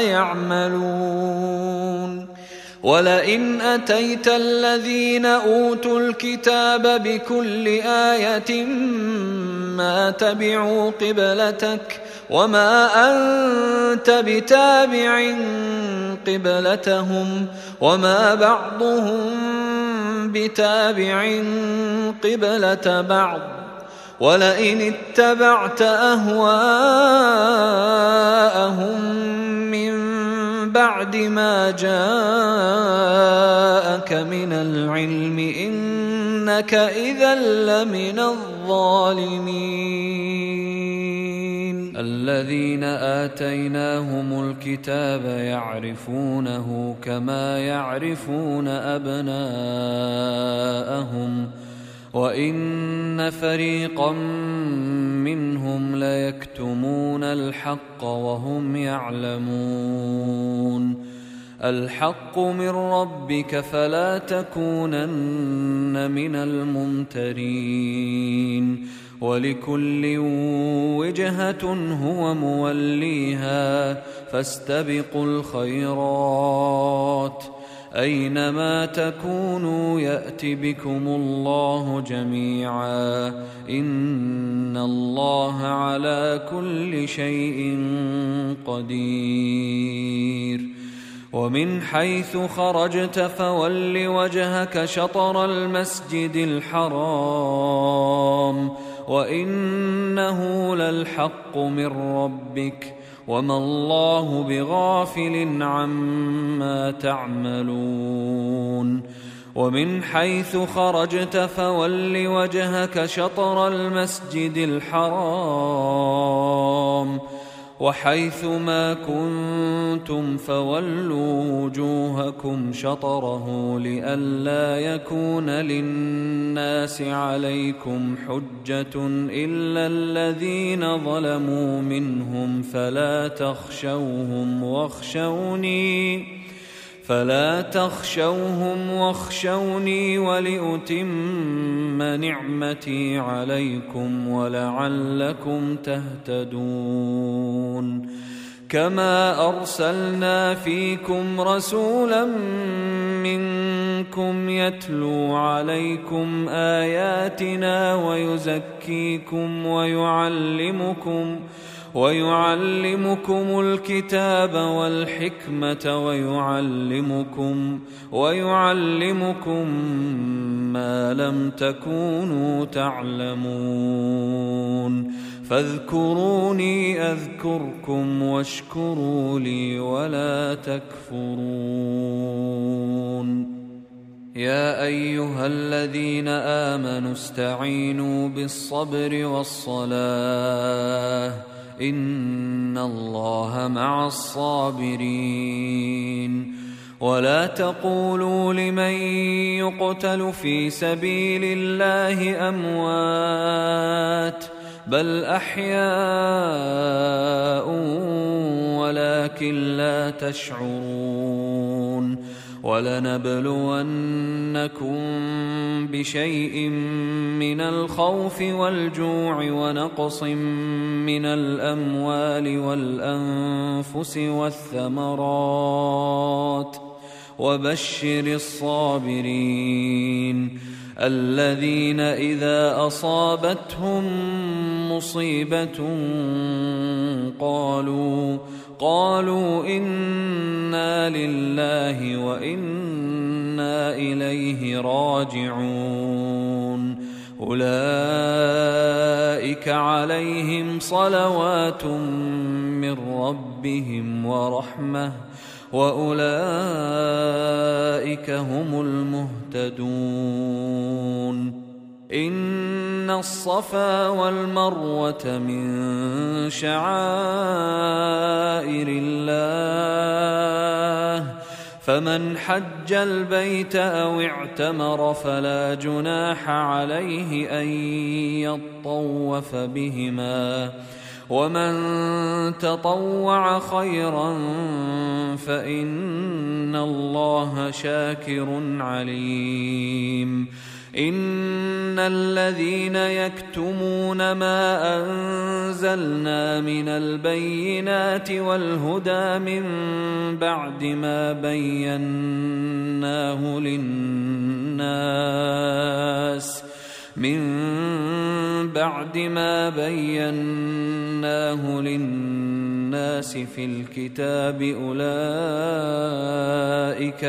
يعملون ولئن أتيت الذين أوتوا الكتاب بكل آية ما تبعوا قبلتك وما أنت بتابع قبلتهم وما بعضهم بتابع قبلة بعض ولئن اتبعت أهواءهم من بعد ما جاءك من العلم إنك إذا لمن الظالمين الذين آتيناهم الكتاب يعرفونه كما يعرفون أبناءهم وإن فريقا منهم ليكتمون الحق وهم يعلمون. الحق من ربك فلا تكونن من الممترين. ولكل وجهة هو موليها فاستبقوا الخيرات أينما تكونوا يأت بكم الله جميعا إن الله على كل شيء قدير. ومن حيث خرجت فول وجهك شطر المسجد الحرام وإنه للحق من ربك وما الله بغافل عما تعملون. ومن حيث خرجت فول وجهك شطر المسجد الحرام وحيث ما كنتم فولوا وجوهكم شطره لئلا يكون للناس عليكم حجة إلا الذين ظلموا منهم فلا تخشوهم واخشوني ولأتم نعمتي عليكم ولعلكم تهتدون. كما أرسلنا فيكم رسولا منكم يتلو عليكم آياتنا ويزكيكم ويعلمكم الكتاب والحكمة ويعلمكم ما لم تكونوا تعلمون. فاذكروني أذكركم واشكروا لي ولا تكفرون. يا أيها الذين آمنوا استعينوا بالصبر والصلاة إن الله مع الصابرين. ولا تقولوا لمن يقتل في سبيل الله أموات بل أحياء ولكن لا تشعرون. ولنبلونكم بشيء من الخوف والجوع ونقص من الأموال والأنفس والثمرات وبشر الصابرين الذين إذا أصابتهم مصيبة قالوا إنا لله وإنا إليه راجعون. أولئك عليهم صلوات من ربهم ورحمة وأولئك هم المهتدون. إن الصفا والمروة من شعائر الله فمن حج البيت أو اعتمر فلا جناح عليه أن يطوف بهما ومن تطوع خيرا فإن الله شاكر عليم. إن الذين يكتمون ما أنزلنا من البينات والهدى من بعد ما بيناه للناس في الكتاب أولئك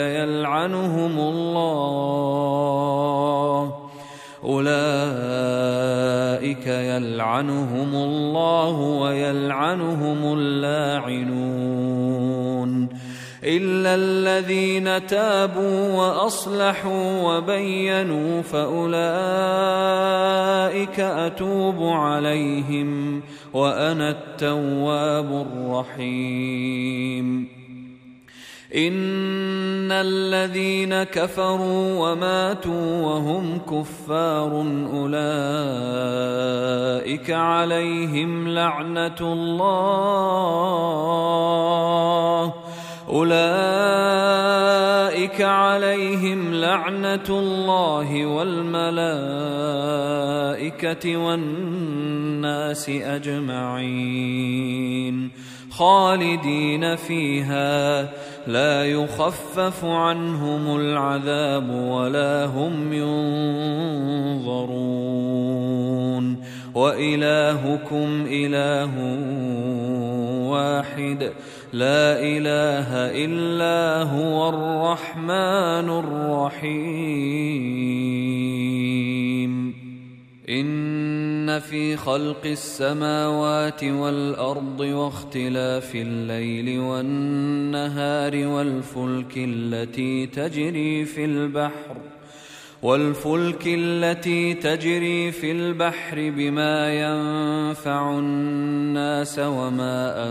يلعنهم الله ويلعنهم اللاعنون إلا الذين تابوا وأصلحوا وبينوا فأولئك أتوب عليهم وأنا التواب الرحيم. إن الذين كفروا وماتوا وهم كفار أولئك عليهم لعنة الله والملائكة والناس أجمعين خالدين فيها لا يخفف عنهم العذاب ولا هم ينظرون وإلهكم إله واحد لا إله إلا هو الرحمن الرحيم إن في خلق السماوات والأرض واختلاف الليل والنهار والفلك التي تجري في البحر بما ينفع الناس وما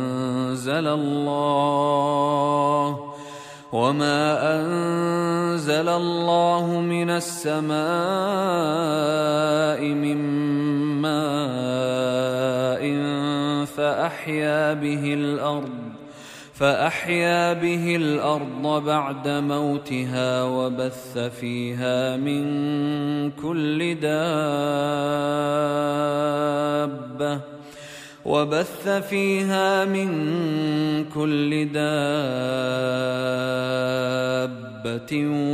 أنزل الله من السماء من ماء فأحيا به الأرض بعد موتها وبث فيها من كل دابة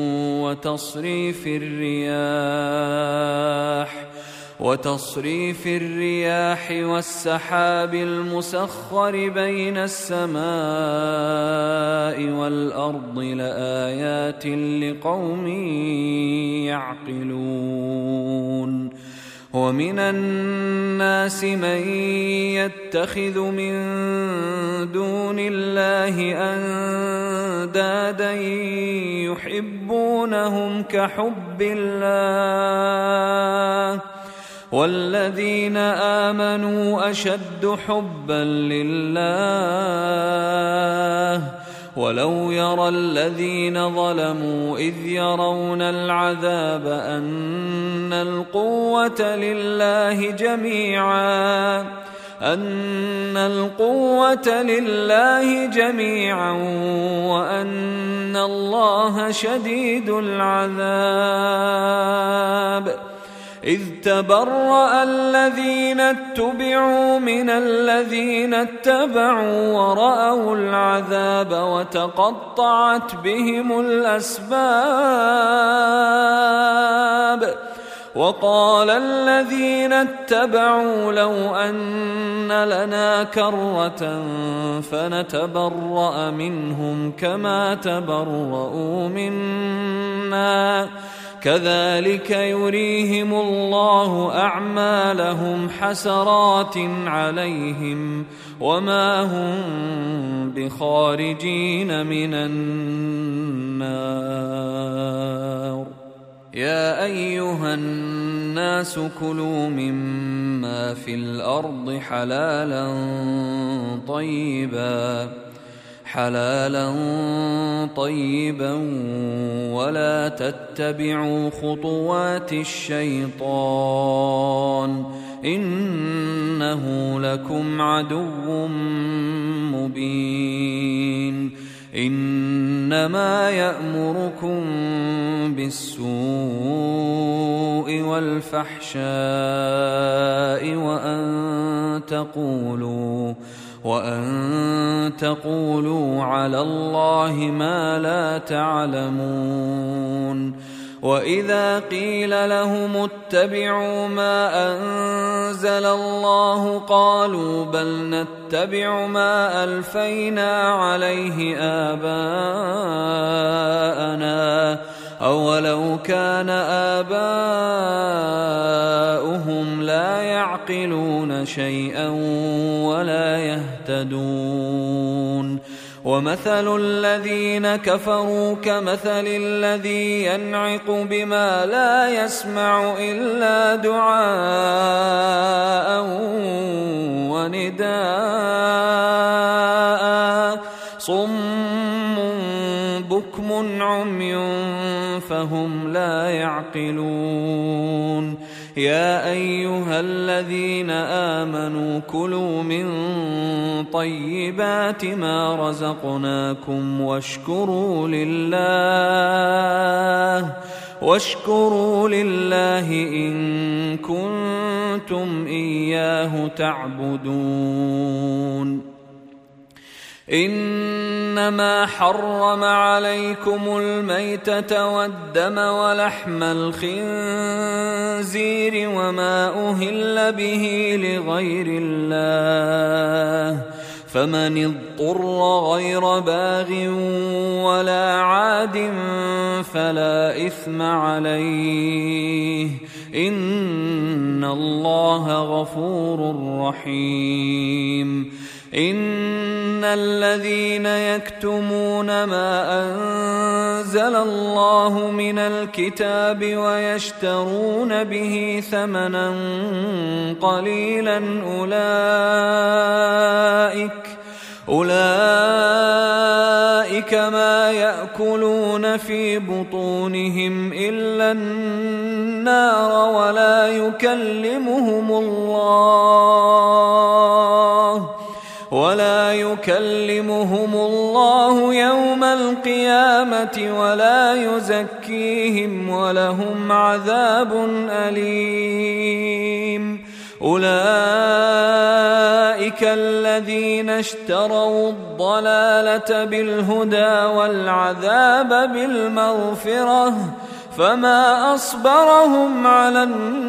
وتصريف الرياح والسحاب المسخر بين السماء والأرض لآيات لقوم يعقلون ومن الناس من يتخذ من دون الله أندادا يحبونهم كحب الله والذين آمنوا أشد حبا لله ولو يرى الذين ظلموا إذ يرون العذاب أن القوة لله جميعا وأن الله شديد العذاب إذ تبرأ الذين اتبعوا من الذين اتبعوا ورأوا العذاب وتقطعت بهم الأسباب وقال الذين اتبعوا لو أن لنا كرة فنتبرأ منهم كما تبرؤوا منا كذلك يريهم الله أعمالهم حسرات عليهم وما هم بخارجين من النار يا أيها الناس كلوا مما في الأرض حلالا طيبا ولا تتبعوا خطوات الشيطان إنه لكم عدو مبين إنما يأمركم بالسوء والفحشاء وأن تقولوا على الله ما لا تعلمون وإذا قيل لهم اتبعوا ما أنزل الله قالوا بل نتبع ما ألفينا عليه آباءنا أولو كان آباؤهم لا يعقلون شيئا ولا يهتدون ومثل الذين كفروا كمثل الذي ينعق بما لا يسمع إلا دعاء ونداء صم بكم عمي فهم لا يعقلون يا أيها الذين آمنوا كلوا من طيبات ما رزقناكم واشكروا لله إن كنتم إياه تعبدون إنما حرم عليكم الميتة والدم ولحم الخنزير وما أهل به لغير الله فمن اضطر غير باغ ولا عاد فلا إثم عليه إن الله غفور رحيم إن الذين يكتمون ما أنزل الله من الكتاب ويشترون به ثمنا قليلا أولئك ما يأكلون في بطونهم إلا النار ولا يكلمهم الله يوم القيامة ولا يزكيهم ولهم عذاب أليم أولئك الذين اشتروا الضلالة بالهدى والعذاب بالمغفرة فما أصبرهم على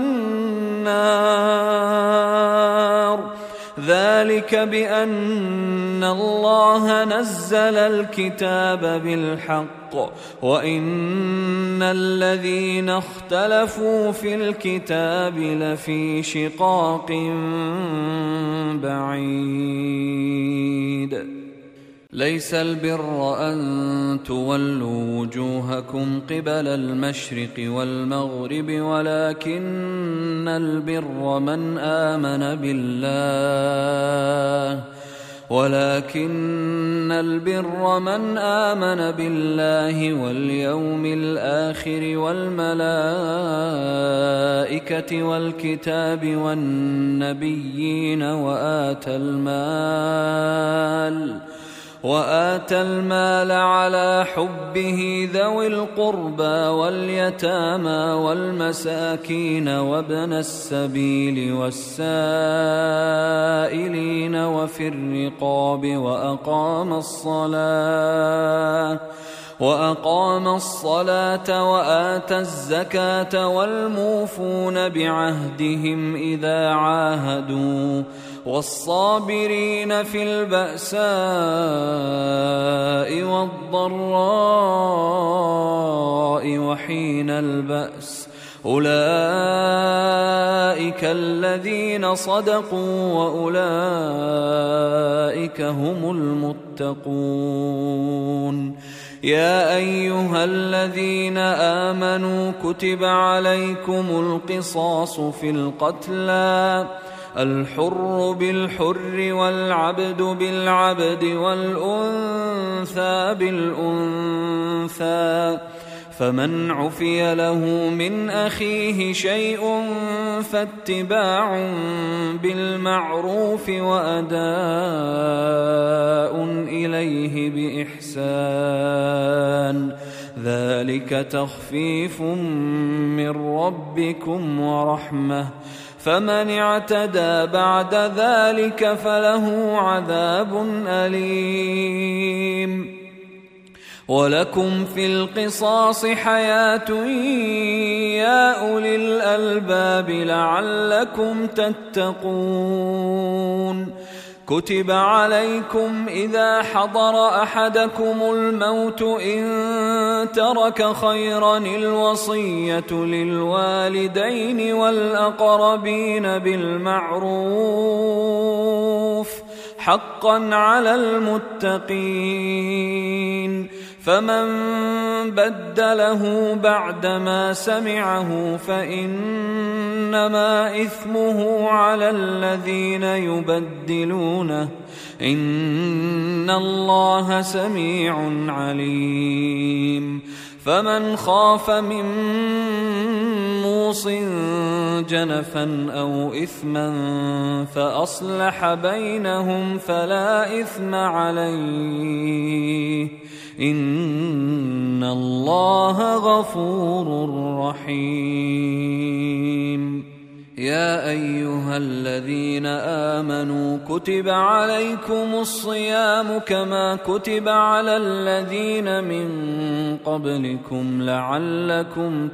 النار ذلك بأن الله نزل الكتاب بالحق وإن الذين اختلفوا في الكتاب لفي شقاق بعيد ليس البر أن تولوا وجوهكم قبل المشرق والمغرب ولكن البر من آمن بالله واليوم الآخر والملائكة والكتاب والنبيين وآتى المال على حبه ذوي القربى واليتامى والمساكين وابن السبيل والسائلين وفي الرقاب وأقام الصلاة وآتى الزكاة والموفون بعهدهم إذا عاهدوا والصابرين في البأساء والضراء وحين البأس أولئك الذين صدقوا وأولئك هم المتقون يا أيها الذين آمنوا كتب عليكم القصاص في القتلى الحر بالحر والعبد بالعبد والأنثى بالأنثى فمن عفي له من أخيه شيء فاتباع بالمعروف وأداء إليه بإحسان ذلك تخفيف من ربكم ورحمة فمن اعتدى بعد ذلك فله عذاب أليم ولكم في القصاص حياة يا أولي الألباب لعلكم تتقون كتب عليكم إذا حضر أحدكم الموت إن ترك خيرا الوصية للوالدين والأقربين بالمعروف حقا على المتقين. فمن بدله بعدما سمعه فإنما إثمه على الذين يبدلونه، إن الله سميع عليم. فمن خاف من موص جنفا أو إثما فأصلح بينهم فلا إثم عليه، إن الله غفور رحيم. يا أيها الذين آمنوا كتب عليكم الصيام كما كتب على الذين من قبلكم لعلكم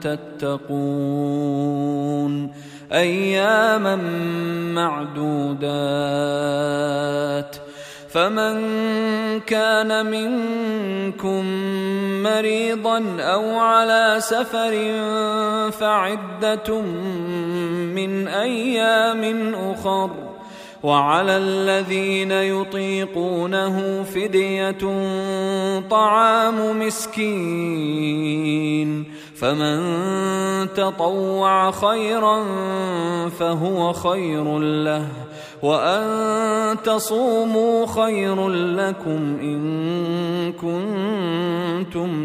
تتقون، أياما معدودات. فمن كان منكم مريضا أو على سفر فعدة من أيام أخر، وعلى الذين يطيقونه فدية طعام مسكين، فمن تطوع خيرا فهو خير له، وأن تصوموا خير لكم إن كنتم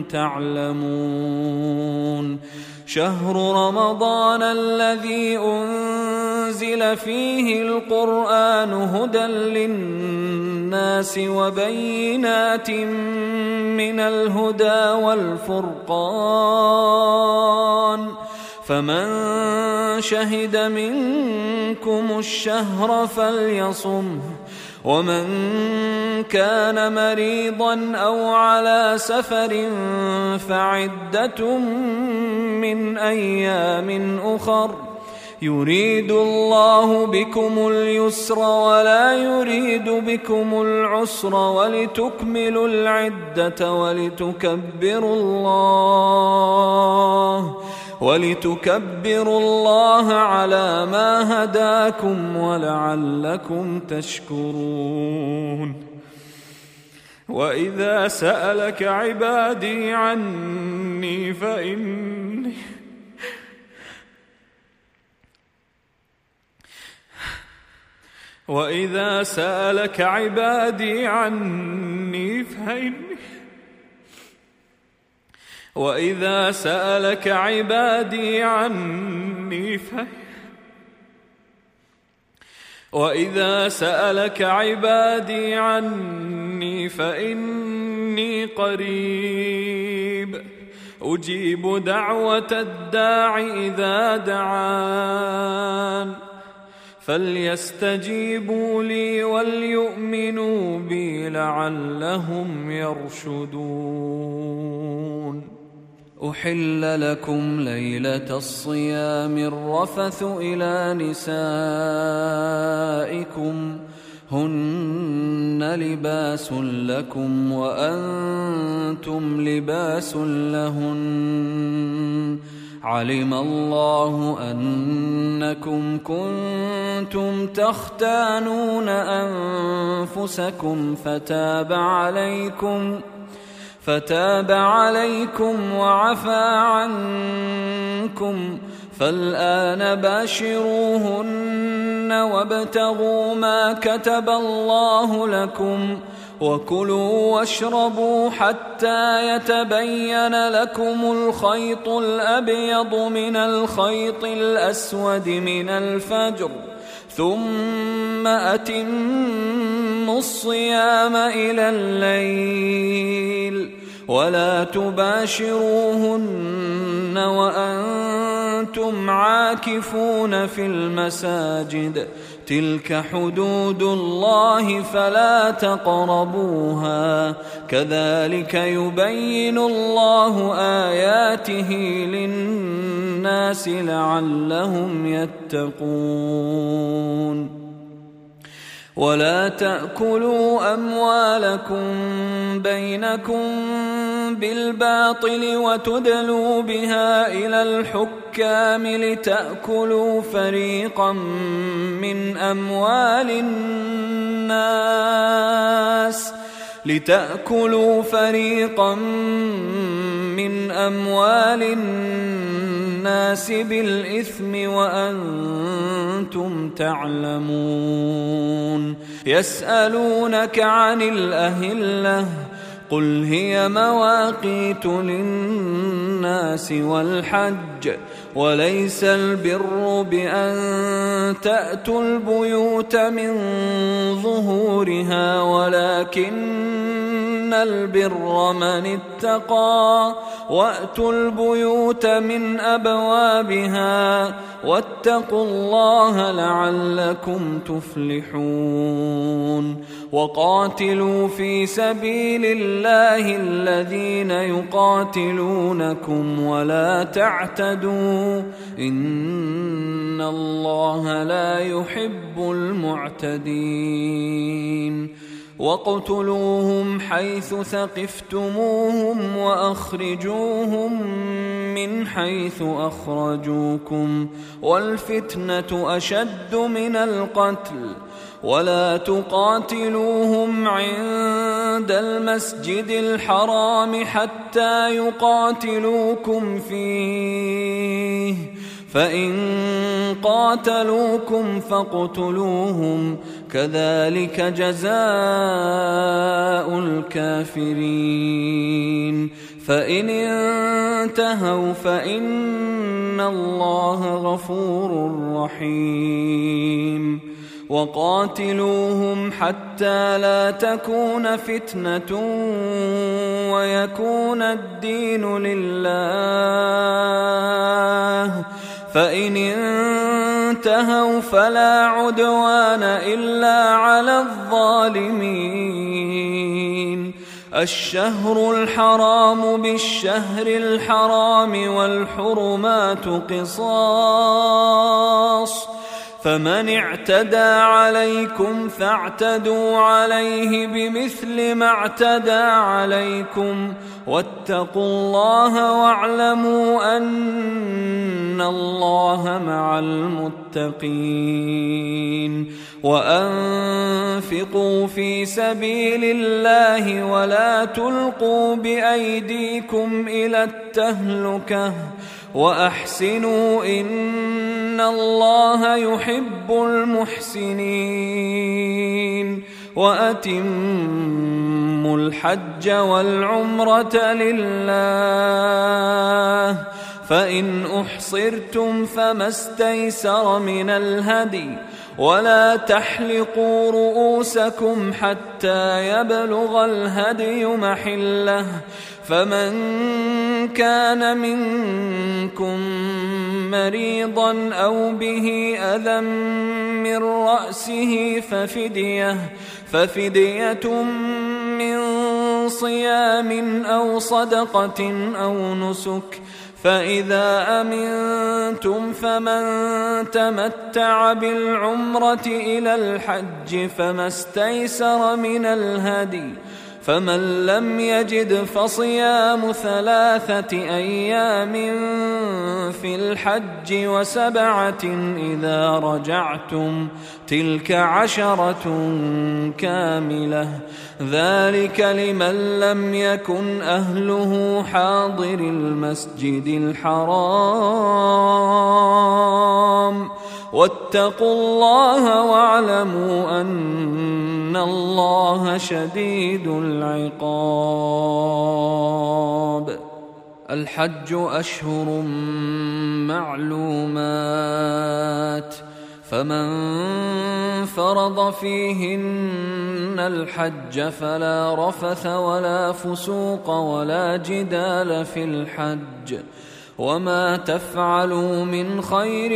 تعلمون. شهر رمضان الذي أنزل فيه القرآن هدى للناس وبينات من الهدى والفرقان، فمن شهد منكم الشهر فليصمه، ومن كان مريضا أو على سفر فعدة من أيام أخر، يريد الله بكم اليسر ولا يريد بكم العسر، ولتكملوا العدة ولتكبروا الله على ما هداكم ولعلكم تشكرون. وإذا سألك عبادي عني فإني قريب أجيب دعوة الداع إذا دعان، فليستجيبوا لي وليؤمنوا بي لعلهم يرشدون. أحل لكم ليلة الصيام الرفث إلى نسائكم هن لباس لكم وأنتم لباس لهن، علم الله أنكم كنتم تختانون أنفسكم فتاب عليكم وعفى عنكم، فالآن باشروهن وابتغوا ما كتب الله لكم، وكلوا واشربوا حتى يتبين لكم الخيط الأبيض من الخيط الأسود من الفجر، ثم أتموا الصيام إلى الليل، ولا تباشروهن وأنتم عاكفون في المساجد، تلك حدود الله فلا تقربوها، كذلك يبين الله آياته للناس لعلهم يتقون. ولا تأكلوا أموالكم بينكم بالباطل وتدلوا بها إلى الحكام لتأكلوا فريقا من أموال الناس بالإثم وأنتم تعلمون. يسألونك عن الأهلة قل هي مواقيت للناس والحج وليس البر بأن تأتوا البيوت من ظهورها ولكن البر من اتقى وأتوا البيوت من أبوابها واتقوا الله لعلكم تفلحون. وقاتلوا في سبيل الله الذين يقاتلونكم ولا تعتدوا إن الله لا يحب المعتدين. واقتلوهم حيث ثقفتموهم وأخرجوهم من حيث أخرجوكم والفتنة أشد من القتل ولا تقاتلوهم عند المسجد الحرام حتى يقاتلوكم فيه فإن قاتلوكم فاقتلوهم كذلك جزاء الكافرين. فإن انتهوا فإن الله غفور رحيم. وقاتلوهم حتى لا تكون فتنة ويكون الدين لله فإن انتهوا فلا عدوان إلا على الظالمين. الشهر الحرام بالشهر الحرام والحرمات قصاص فمن اعتدى عليكم فاعتدوا عليه بمثل ما اعتدى عليكم واتقوا الله واعلموا أن الله مع المتقين. وأنفقوا في سبيل الله ولا تلقوا بأيديكم إلى التهلكة وأحسنوا إن الله يحب المحسنين. وأتموا الحج والعمرة لله فإن أحصرتم فما استيسر من الهدي ولا تحلقوا رؤوسكم حتى يبلغ الهدي محله فمن كان منكم مريضا أو به أذى من رأسه ففدية من صيام أو صدقة أو نسك فإذا أمنتم فمن تمتع بالعمرة إلى الحج فما استيسر من الهدي فمن لم يجد فصيام 3 أيام في الحج و7 إذا رجعتم تلك 10 كاملة ذلك لمن لم يكن أهله حاضر المسجد الحرام واتقوا الله واعلموا أن الله شديد العقاب. الحج أشهر معلومات فمن فرض فيهن الحج فلا رفث ولا فسوق ولا جدال في الحج وما تفعلوا من خير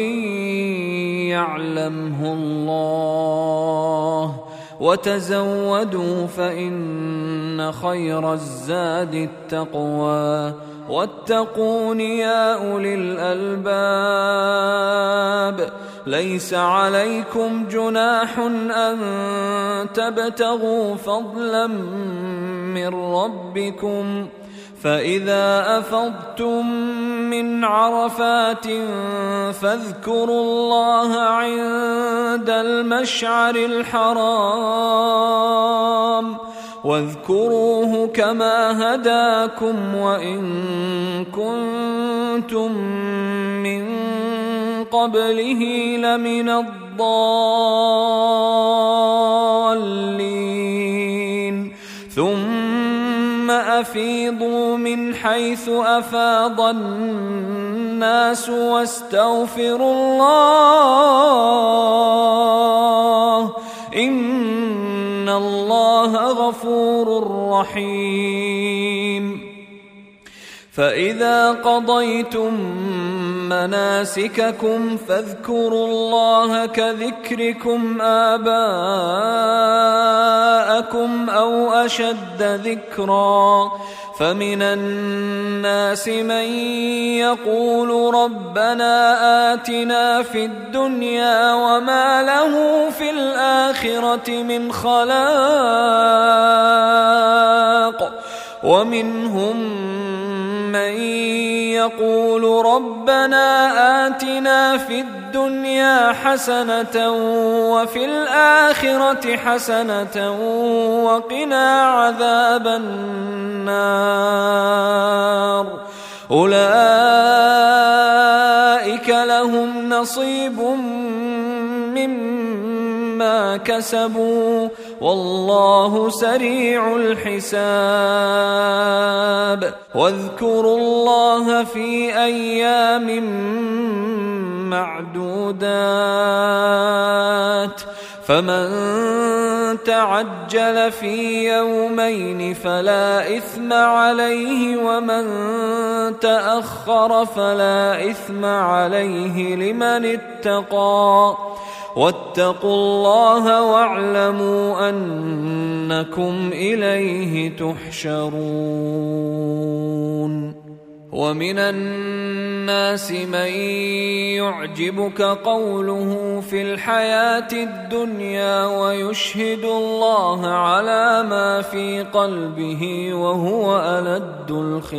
يعلمه الله وتزودوا فإن خير الزاد التقوى واتقون يا أولي الألباب ليس عليكم جناح أن تبتغوا فضلا من ربكم فإذا أفضتم من عرفات فاذكروا الله عند المشعر الحرام واذكروه كما هداكم وإن كنتم من قبله لمن الضالين ثم أفيضوا من حيث أفاض الناس واستغفروا الله إن الله غفور رحيم فإذا قضيتم مناسككم فاذكروا الله كذكركم آباءكم أو أشد ذكرا فمن الناس من يقول ربنا آتنا في الدنيا وما له في الآخرة من خلاق ومنهم من يقول ربنا آتنا في الدنيا حسنة وفي الآخرة حسنة وقنا عذاب النار أولئك لهم نصيب مما كسبوا والله سريع الحساب واذكروا الله في أيام معدودات فمن تعجل في يومين فلا إثم عليه ومن تأخر فلا إثم عليه لمن اتقى واتقوا الله واعلموا أنكم إليه تحشرون ومن الناس من يعجبك قوله في الحياة الدنيا ويشهد الله على ما في قلبه وهو ألد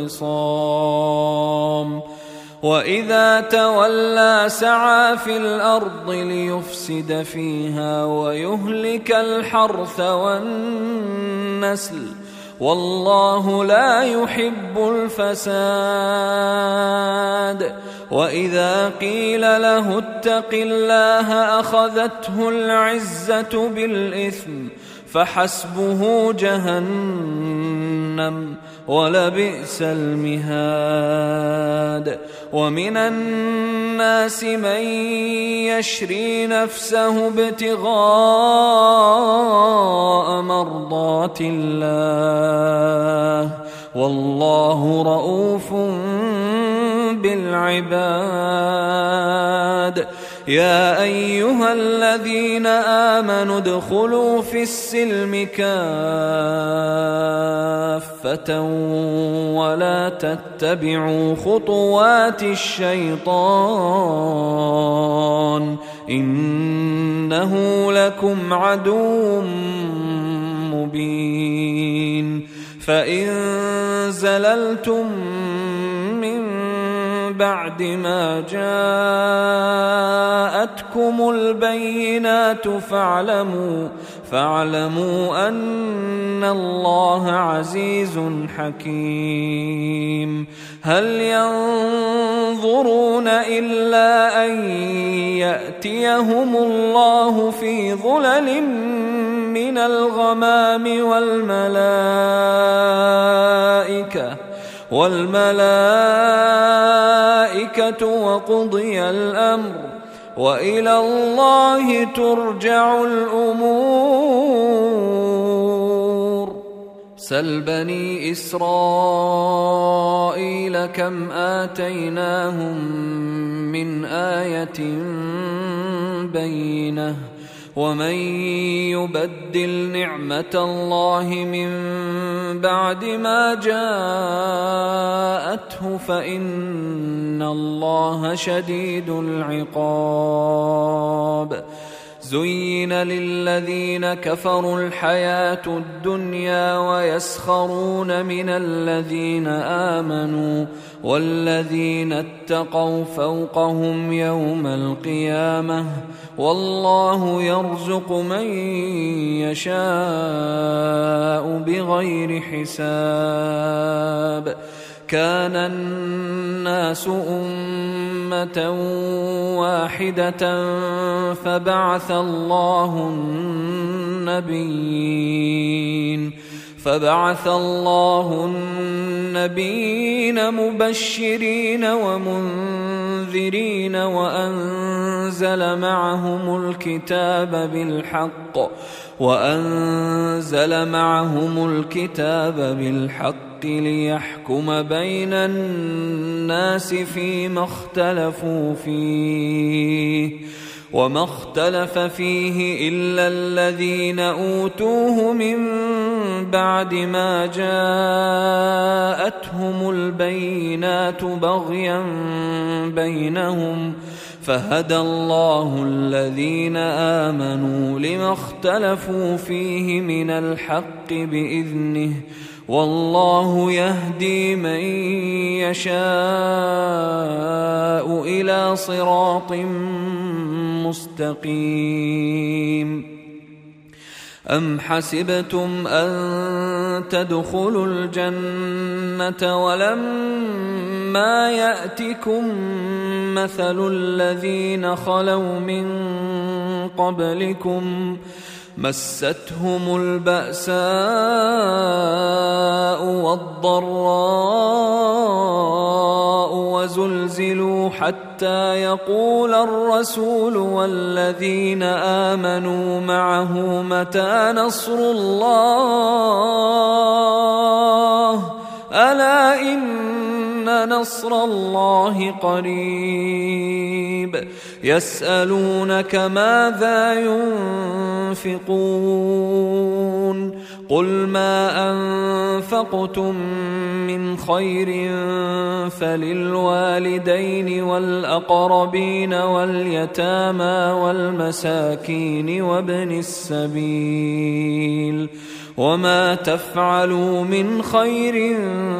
الخصام وإذا تولى سعى في الأرض ليفسد فيها ويهلك الحرث والنسل والله لا يحب الفساد وإذا قيل له اتق الله أخذته العزة بالإثم فحسبه جهنم ولبئس المهاد ومن الناس من يشري نفسه ابتغاء مرضات الله والله رؤوف بالعباد يا أيها الذين آمنوا ادخلوا في السلم كافة ولا تتبعوا خطوات الشيطان إنه لكم عدو مبين فإن زللتم من بعد ما جاءتكم البينات فاعلموا أن الله عزيز حكيم هل ينظرون إلا أن يأتيهم الله في ظلل من الغمام والملائكة وقضي الأمر وإلى الله ترجع الأمور سل بني إسرائيل كم آتيناهم من آية بينة ومن يبدل نعمة الله من بعد ما جاءته فإن الله شديد العقاب. زين للذين كفروا الحياة الدنيا ويسخرون من الذين آمنوا والذين اتقوا فوقهم يوم القيامة والله يرزق من يشاء بغير حساب. كان الناس أمة واحدة فبعث الله النبيين مبشرين ومنذرين وأنزل معهم الكتاب بالحق ليحكم بين الناس فيما اختلفوا فيه وما اختلف فيه إلا الذين أوتوه من بعد ما جاءتهم البينات بغيا بينهم فهدى الله الذين آمنوا لما اختلفوا فيه من الحق بإذنه والله يهدي من يشاء إلى صراط مستقيم. أم حسبتم أن تدخلوا الجنة ولما يأتكم مثل الذين خلوا من قبلكم مستهم البأساء والضراء وزلزلوا حتى يقول الرسول والذين آمنوا معه متى نصر الله ألا إن نصر الله قريب. يسألونك ماذا ينفقون قل ما أنفقتم من خير فللوالدين والأقربين واليتامى والمساكين وابن السبيل وما تفعلوا من خير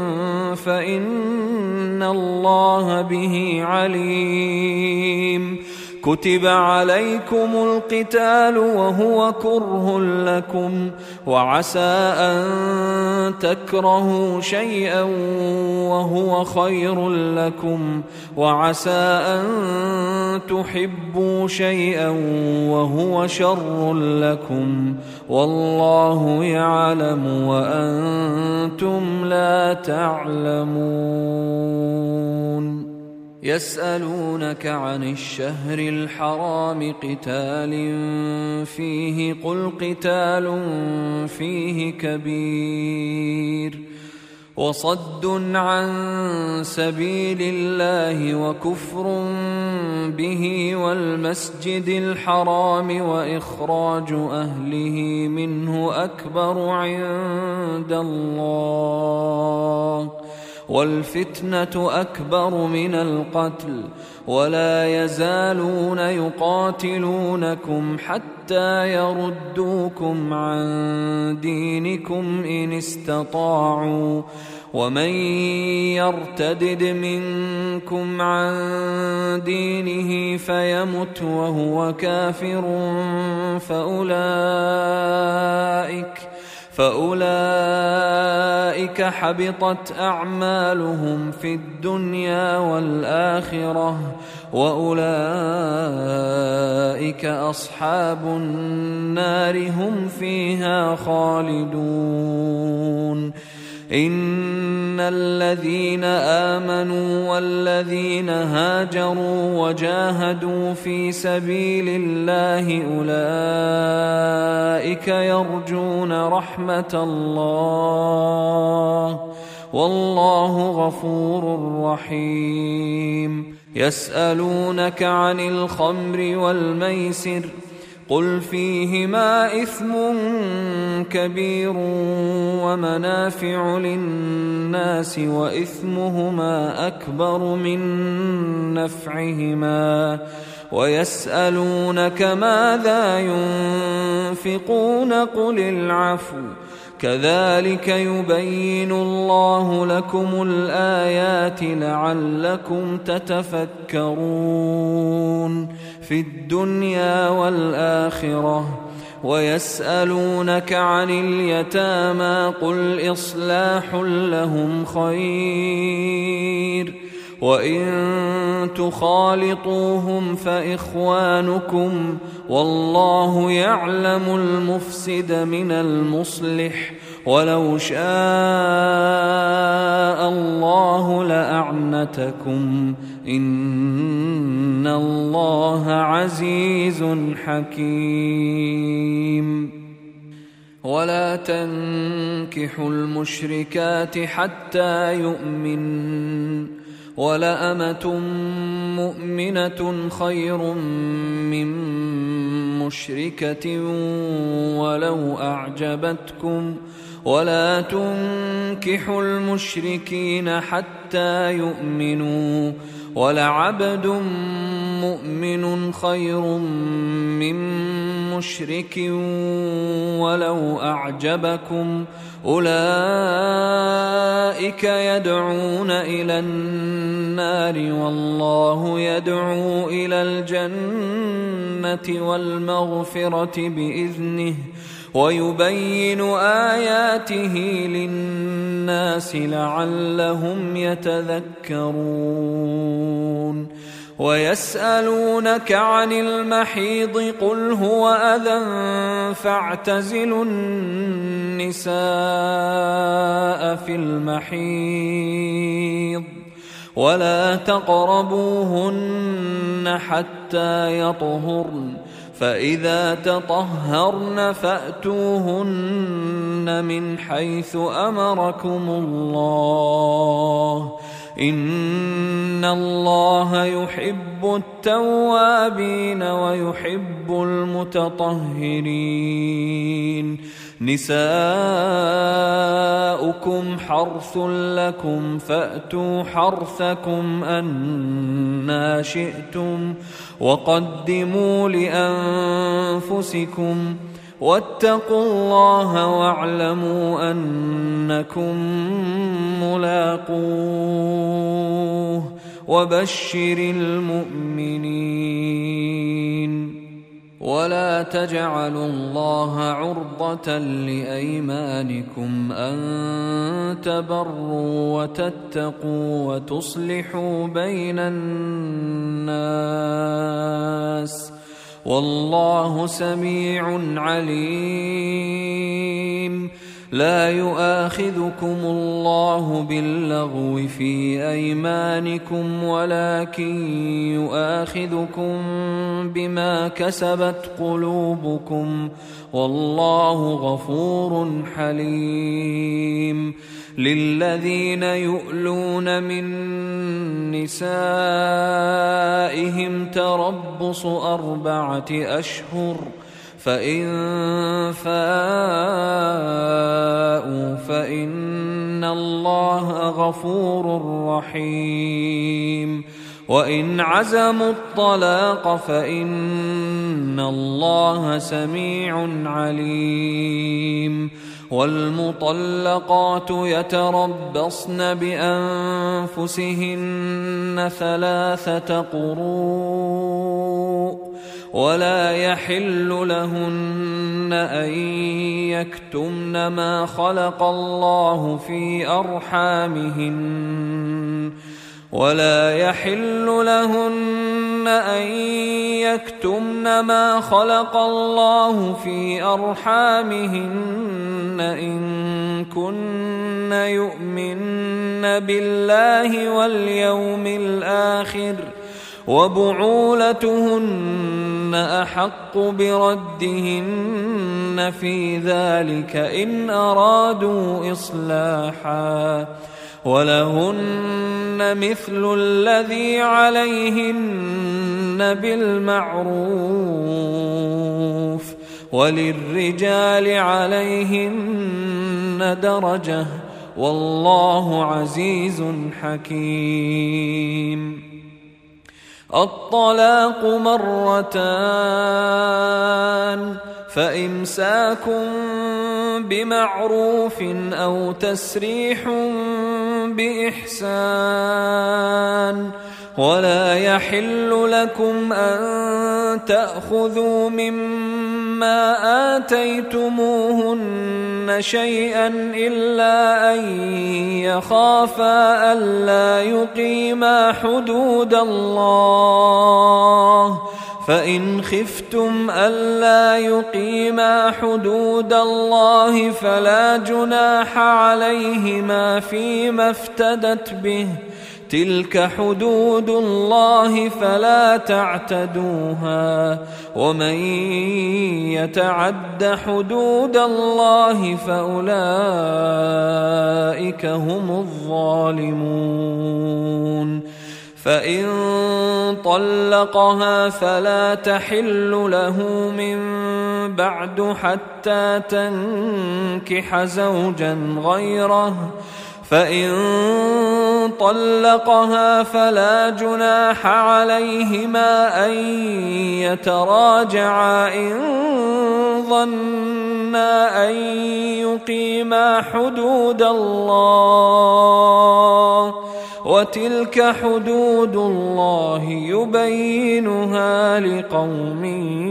فإن الله به عليم. كتب عليكم القتال وهو كره لكم وعسى أن تكرهوا شيئا وهو خير لكم وعسى أن تحبوا شيئا وهو شر لكم والله يعلم وأنتم لا تعلمون. يسألونك عن الشهر الحرام قتال فيه قل قتال فيه كبير وصد عن سبيل الله وكفر به والمسجد الحرام وإخراج أهله منه أكبر عند الله والفتنة أكبر من القتل ولا يزالون يقاتلونكم حتى يردوكم عن دينكم إن استطاعوا ومن يرتدد منكم عن دينه فيمت وهو كافر فأولئك حبطت أعمالهم في الدنيا والآخرة وأولئك أصحاب النار هم فيها خالدون. إن الذين آمنوا والذين هاجروا وجاهدوا في سبيل الله أولئك يرجون رحمة الله والله غفور رحيم. يسألونك عن الخمر والميسر قل فيهما إثم كبير ومنافع للناس وإثمهما أكبر من نفعهما ويسألونك ماذا ينفقون قل العفو كذلك يبين الله لكم الآيات لعلكم تتفكرون في الدنيا والآخرة ويسألونك عن اليتامى قل إصلاح لهم خير وإن تخالطوهم فإخوانكم والله يعلم المفسد من المصلح ولو شاء الله لأعنتكم إن الله عزيز حكيم ولا تنكحوا المشركات حتى يؤمنن ولأمة مؤمنة خير من مشركة ولو أعجبتكم ولا تنكحوا المشركين حتى يؤمنوا ولعبد مؤمن خير من مشرك ولو أعجبكم أولئك يدعون إلى النار والله يدعو إلى الجنة والمغفرة بإذنه ويبين آياته للناس لعلهم يتذكرون ويسألونك عن المحيض قل هو أذى فاعتزلوا النساء في المحيض ولا تقربوهن حتى يطهرن فإذا تطهرن فأتوهن من حيث أمركم الله إن الله يحب التوابين ويحب المتطهرين نساؤكم حرث لكم فأتوا حرثكم أنى شئتم وقدموا لأنفسكم واتقوا الله واعلموا أنكم ملاقوه وبشر المؤمنين ولا تجعلوا الله عرضة لأيمانكم أن تبروا وتتقوا وتصلحوا بين الناس والله سميع عليم لا يؤاخذكم الله باللغو في أيمانكم ولكن يؤاخذكم بما كسبت قلوبكم والله غفور حليم للذين يؤلون من نسائهم تربص 4 أشهر فإن فاءوا فإن الله غفور رحيم وإن عزموا الطلاق فإن الله سميع عليم والمطلقات يتربصن بأنفسهن 3 قروء ولا يحل لهن أن يكتمن ما خلق الله في أرحامهن ولا يحل لهن أن يكتمن ما خلق الله في أرحامهن إن كن يؤمن بالله واليوم الآخر وبعولتهن أحق بردهن في ذلك إن أرادوا إصلاحا ولهن مثل الذي عليهن بالمعروف وللرجال عليهن درجة والله عزيز حكيم. الطلاق مرتان فإمساك بمعروف أو تسريح بإحسان ولا يحل لكم أن تأخذوا مما آتيتموهن شيئا إلا أن يخافا ألا يقيما حدود الله فإن خفتم ألا يقيما حدود الله فلا جناح عليهما فيما افتدت به تلك حدود الله فلا تعتدوها ومن يتعد حدود الله فأولئك هم الظالمون. فإن طلقها فلا تحل له من بعد حتى تنكح زوجا غيره فإن طلقها فلا جناح عليهما أن يتراجعا إن ظنا أن يقيما حدود الله وتلك حدود الله يبينها لقوم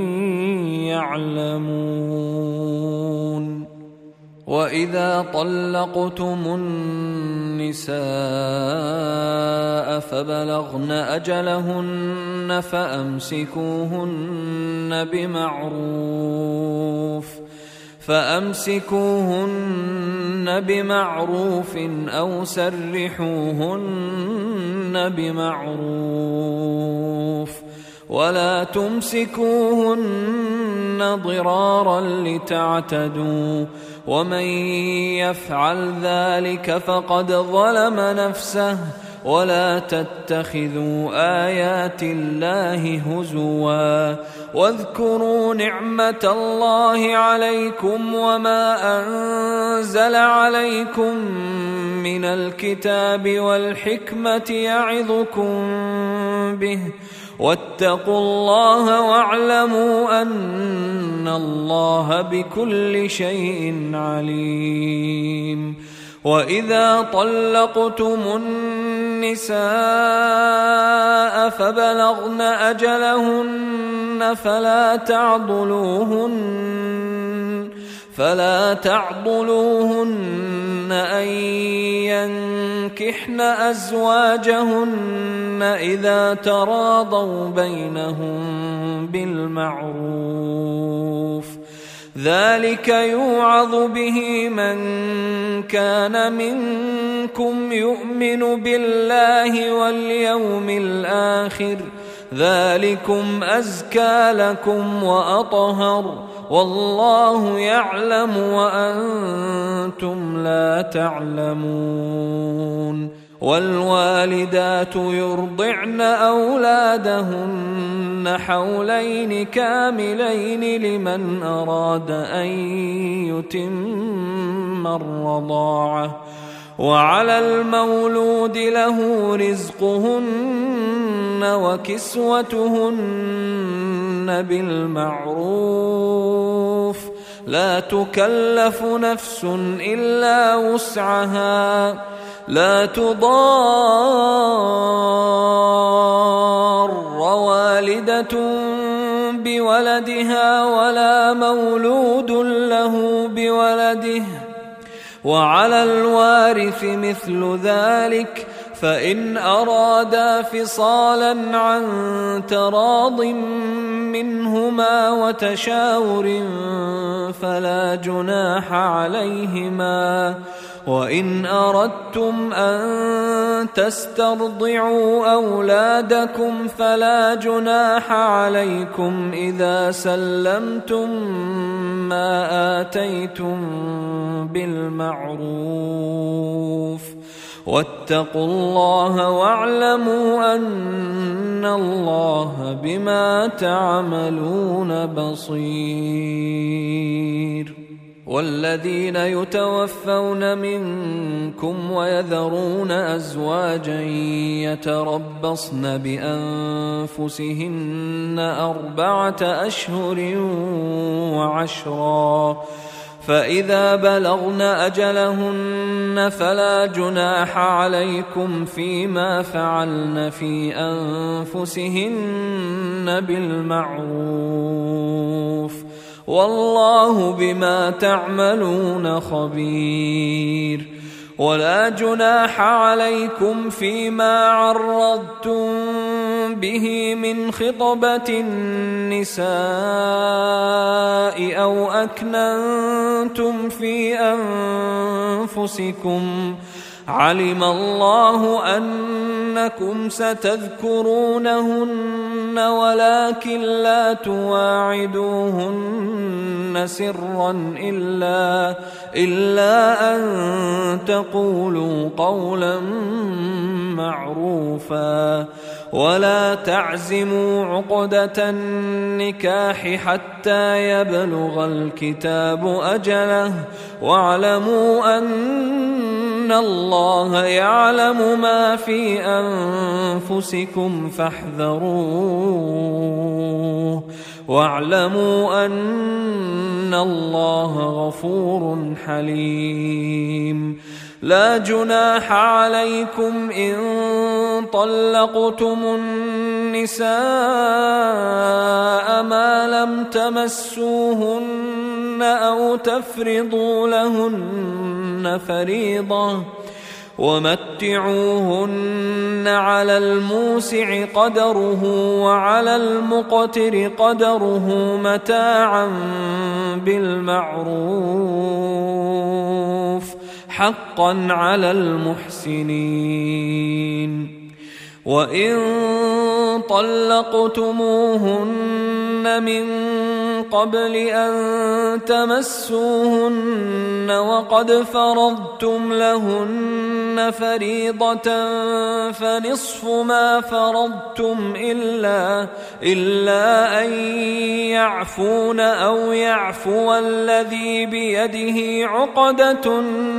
يعلمون. وإذا طلقتم النساء فبلغن أجلهن فأمسكوهن بمعروف أو سرحوهن بمعروف ولا تمسكوهن ضرارا لتعتدوا ومن يفعل ذلك فقد ظلم نفسه ولا تتخذوا آيات الله هزوا واذكروا نعمة الله عليكم وما أنزل عليكم من الكتاب والحكمة يعظكم به واتقوا الله واعلموا أن الله بكل شيء عليم. وإذا طلقتم النساء فبلغن أجلهن فلا تعضلوهن أن ينكحن أزواجهن إذا تراضوا بينهم بالمعروف ذلك يوعظ به من كان منكم يؤمن بالله واليوم الآخر ذلكم أزكى لكم وأطهر والله يعلم وأنتم لا تعلمون. والوالدات يرضعن أولادهن حولين كاملين لمن أراد أن يتم الرضاعة وعلى المولود له رزقهن وكسوتهن بالمعروف لا تكلف نفس إلا وسعها لا تضار والدة بولدها ولا مولود له بولده وعلى الوارث مثل ذلك فإن أرادا فصالا عن تراض منهما وتشاور فلا جناح عليهما وإن أردتم أن تسترضعوا أولادكم فلا جناح عليكم إذا سلمتم ما آتيتم بالمعروف واتقوا الله واعلموا أن الله بما تعملون بصير. والذين يتوفون منكم ويذرون أزواجا يتربصن بأنفسهن 4 أشهر وعشرا، فإذا بلغن أجلهن فلا جناح عليكم فيما فعلن في أنفسهن بالمعروف، والله بما تعملون خبير. ولا جناح عليكم فيما عرضتم به من خطبة النساء أو أكننتم في أنفسكم، علم الله أنكم ستذكرونهن ولكن لا تواعدوهن سرا إلا أن تقولوا قولا معروفا. ولا تعزموا عقدة النكاح حتى يبلغ الكتاب أجله، واعلموا أن الله يعلم ما في أنفسكم فاحذروه، واعلموا أن الله غفور حليم. لا جناح عليكم إن طلقتم النساء ما لم تمسوهن أو تفرضوا لهن فريضة، ومتعوهن على الموسع قدره وعلى المقتر قدره متاعا بالمعروف حقا على المحسنين. وإن طلقتموهن من قبل أن تمسوهن وقد فرضتم لهن فريضة فنصف ما فرضتم إلا أن يعفون أو يعفو الذي بيده عقدة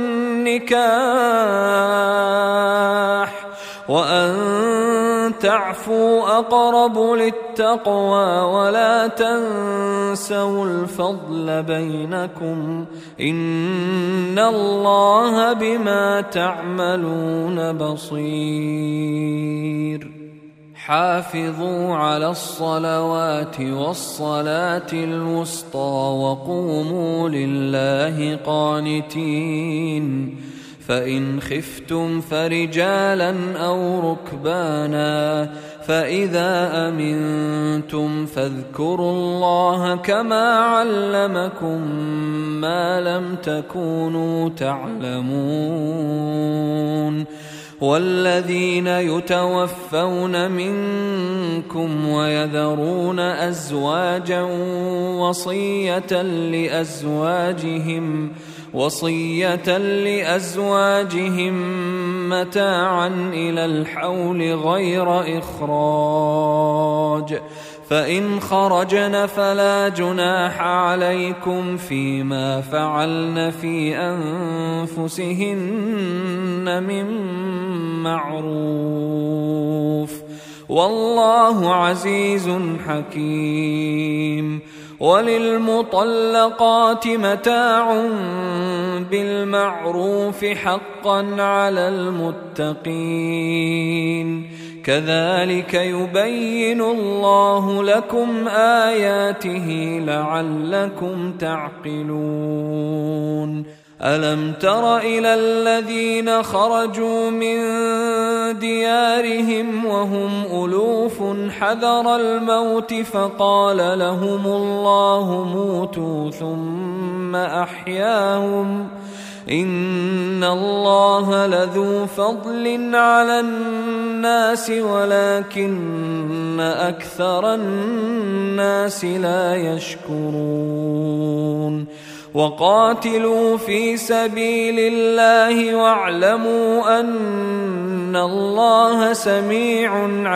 النكاح، وأن تعفوا أقرب للتقوى، ولا تنسوا الفضل بينكم، إن الله بما تعملون بصير. حافظوا على الصلوات والصلاة الوسطى وقوموا لله قانتين، فإن خفتم فرجالا أو ركبانا، فإذا أمنتم فاذكروا الله كما علمكم ما لم تكونوا تعلمون. والذين يتوفون منكم ويذرون أزواجا وصية لأزواجهم متاعا إلى الحول غير إخراج، فإن خرجن فلا جناح عليكم فيما فعلن في أنفسهن من معروف، والله عزيز حكيم. وللمطلقات متاع بالمعروف حقا على المتقين، كذلك يبين الله لكم آياته لعلكم تعقلون. ألم تر إلى الذين خرجوا من ديارهم وهم ألوف حذر الموت فقال لهم الله موتوا ثم أحياهم، إن الله لذو فضل على الناس ولكن أكثر الناس لا يشكرون. وقاتلوا في سبيل الله واعلموا أن الله سميع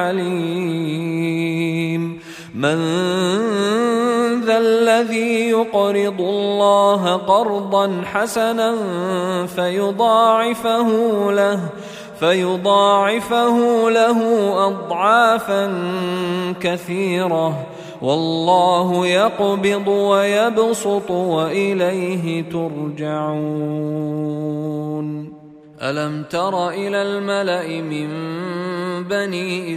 عليم. من ذا الذي يقرض الله قرضا حسنا فيضاعفه له أضعافا كثيرة والله يقبض ويبسط وإليه ترجعون. ألم تر إلى الملأ من بني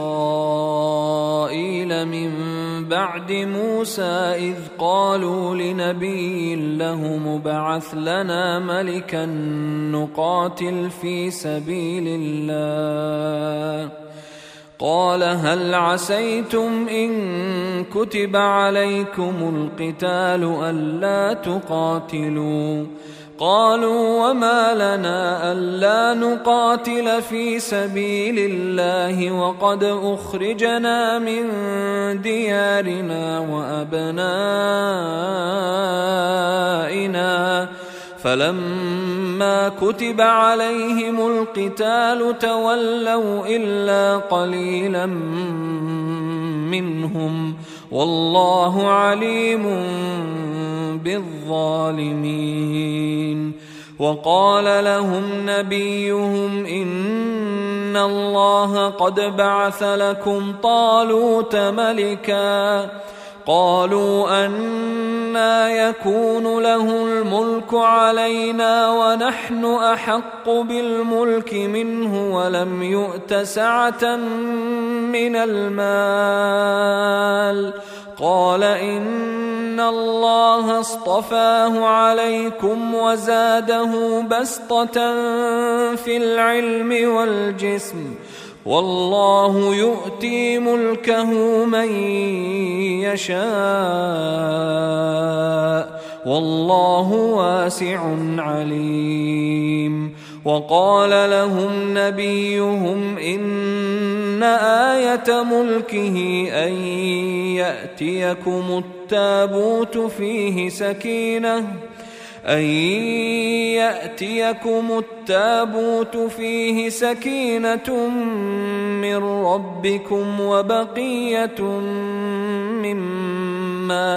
إسرائيل من بعد موسى إذ قالوا لنبي له مبعث لنا ملكا نقاتل في سبيل الله قال هل عسيتم إن كتب عليكم القتال ألا تقاتلوا قالوا وما لنا ألا نقاتل في سبيل الله وقد أخرجنا من ديارنا وأبنائنا فلما كتب عليهم القتال تولوا إلا قليلا منهم والله عليم بالظالمين. وقال لهم نبيهم إن الله قد بعث لكم طالوت ملكا قالوا أنى يكون له الملك علينا ونحن أحق بالملك منه ولم يؤت سعة من المال قال إن الله اصطفاه عليكم وزاده بسطة في العلم والجسم والله يؤتي ملكه من يشاء والله واسع عليم. وقال لهم نبيهم إن آية ملكه أن يأتيكم التابوت فيه سكينة من ربكم وبقية مما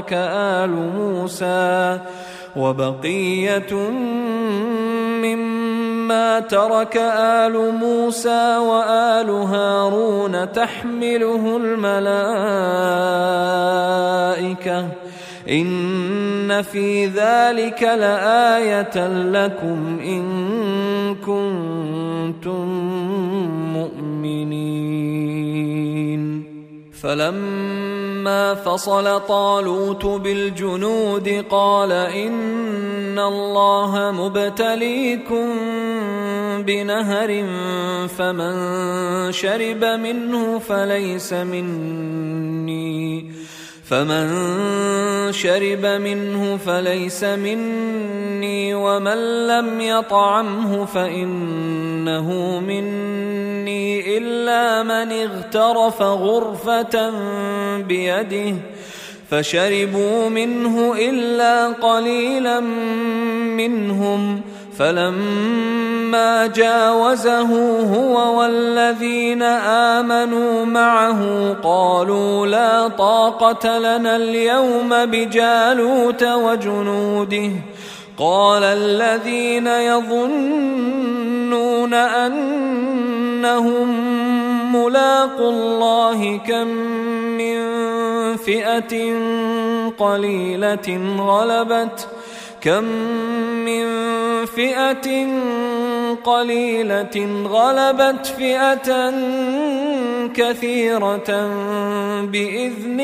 ترك آل موسى وآل هارون تحمله الملائكة إن في ذلك لآية لكم إن كنتم مؤمنين. فلما فصل طالوت بالجنود قال إن الله مبتليكم بنهر فمن شرب منه فليس مني ومن لم يطعمه فإنه مني إلا من اغترف غرفة بيده فشربوا منه إلا قليلا منهم فلما جاوزه هو والذين آمنوا معه قالوا لا طاقة لنا اليوم بجالوت وجنوده قال الذين يظنون أنهم ملاقو الله كم من فئة قليلة غلبت فئة كثيرة بإذن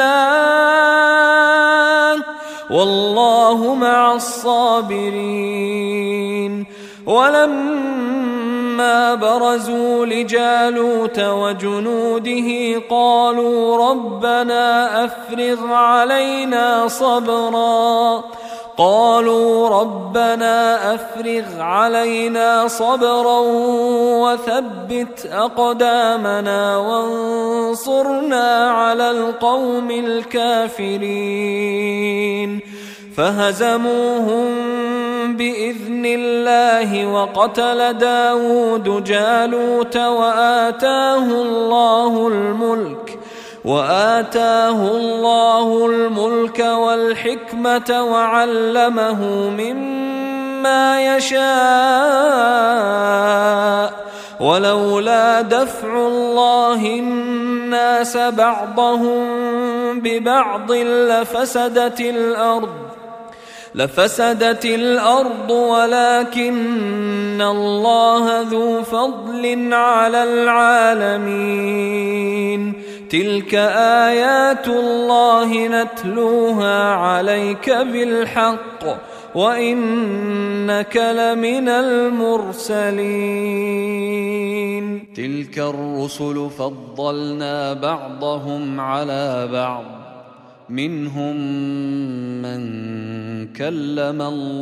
الله والله مع الصابرين. ولما برزوا لجالوت وجنوده قالوا ربنا أفرغ علينا صبرا وثبت أقدامنا وانصرنا على القوم الكافرين. فهزموهم بإذن الله وقتل داود جالوت وآتاه الله الملك والحكمة وعلمه مما يشاء ولولا دفع الله الناس بعضهم ببعض لفسدت الأرض ولكن الله ذو فضل على العالمين. تلك آيات الله نتلوها عليك بالحق وإنك لمن المرسلين. تلك الرسل فضلنا بعضهم على بعض منهم من كلم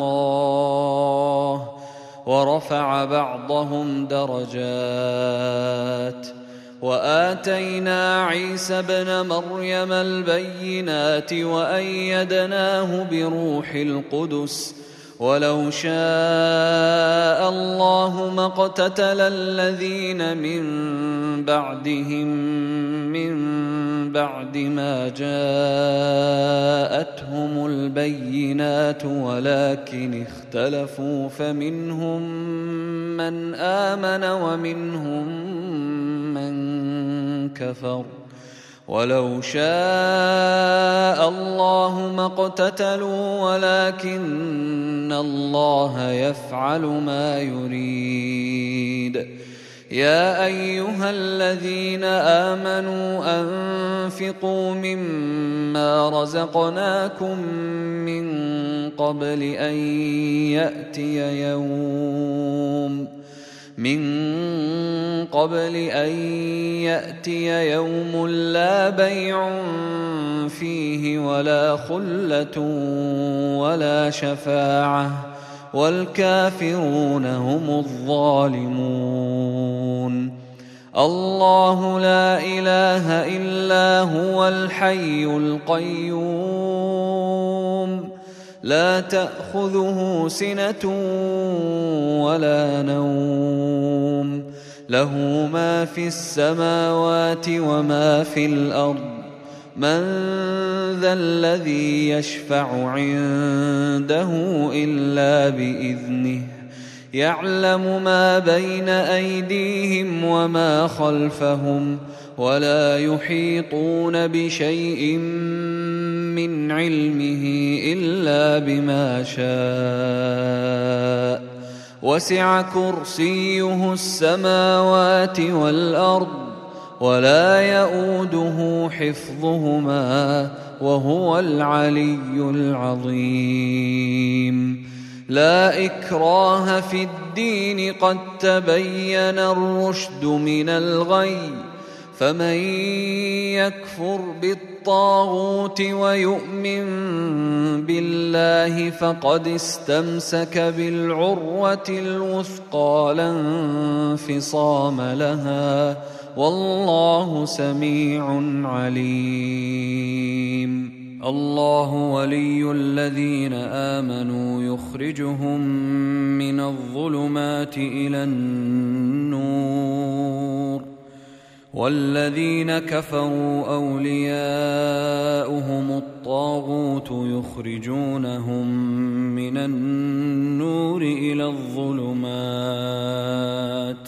الله ورفع بعضهم درجات وآتينا عيسى ابن مريم البينات وأيدناه بروح القدس ولو شاء الله ما اقتتل الذين من بعدهم من بعد ما جاءتهم البينات ولكن اختلفوا فمنهم من آمن ومنهم من كفر ولو شاء الله ما اقتتلوا ولكن الله يفعل ما يريد. يا أيها الذين آمنوا أنفقوا مما رزقناكم من قبل أن يأتي يوم لا بيع فيه ولا خلة ولا شفاعة والكافرون هم الظالمون. الله لا إله إلا هو الحي القيوم لا تأخذه سنة ولا نوم له ما في السماوات وما في الأرض من ذا الذي يشفع عنده إلا بإذنه يعلم ما بين أيديهم وما خلفهم ولا يحيطون بشيء من علمه إلا بما شاء وسع كرسيه السماوات والأرض ولا يؤوده حفظهما وهو العلي العظيم. لا إكراه في الدين قد تبين الرشد من الغي فمن يكفر بالطاغوت ويؤمن بالله فقد استمسك بالعروة الوثقى لا انفصام لها والله سميع عليم. الله ولي الذين آمنوا يخرجهم من الظلمات إلى النور والذين كفروا أولياؤهم الطاغوت يخرجونهم من النور إلى الظلمات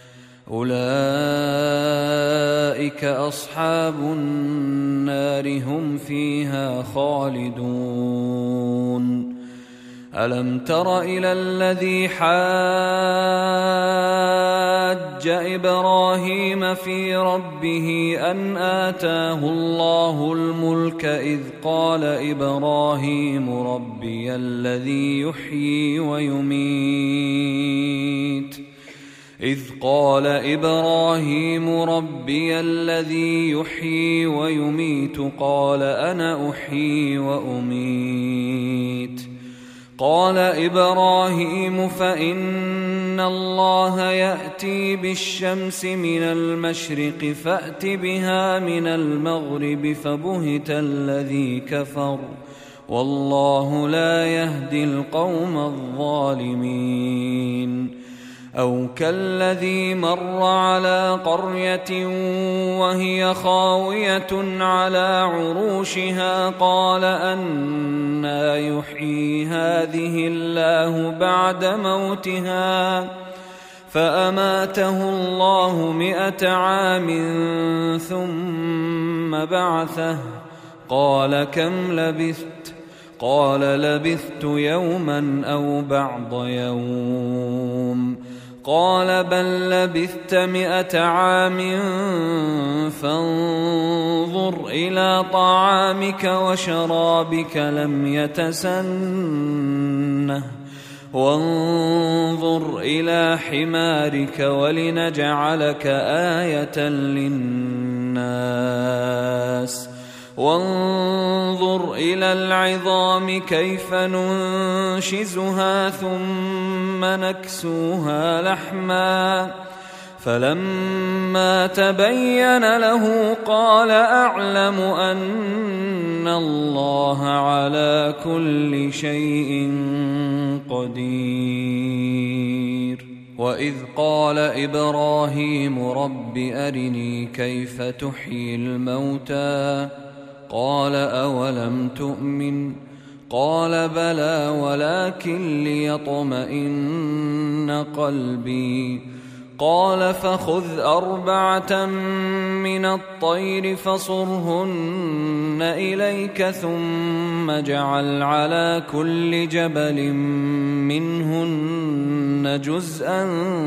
أولئك أصحاب النار هم فيها خالدون. ألم تر إلى الذي حاج إبراهيم في ربه أن آتاه الله الملك إذ قال إبراهيم ربي الذي يحيي ويميت قال أنا أحيي وأميت قال إبراهيم فإن الله يأتي بالشمس من المشرق فأت بها من المغرب فبهت الذي كفر والله لا يهدي القوم الظالمين. أو كالذي مر على قرية وهي خاوية على عروشها قال أنى يحيي هذه الله بعد موتها فأماته الله 100 عام ثم بعثه قال كم لبثت؟ قال لبثت يوما أو بعض يوم. قال بل لبثت 100 عام فانظر إلى طعامك وشرابك لم يتسنه وانظر إلى حمارك ولنجعلك آية للناس وانظر إلى العظام كيف ننشزها ثم نكسوها لحما فلما تبين له قال أعلم أن الله على كل شيء قدير. وإذ قال إبراهيم رب أرني كيف تحيي الموتى قال أولم تؤمن قال بلى ولكن ليطمئن قلبي قال فخذ 4 من الطير فصرهن إليك ثم اجعل على كل جبل منهن جزءا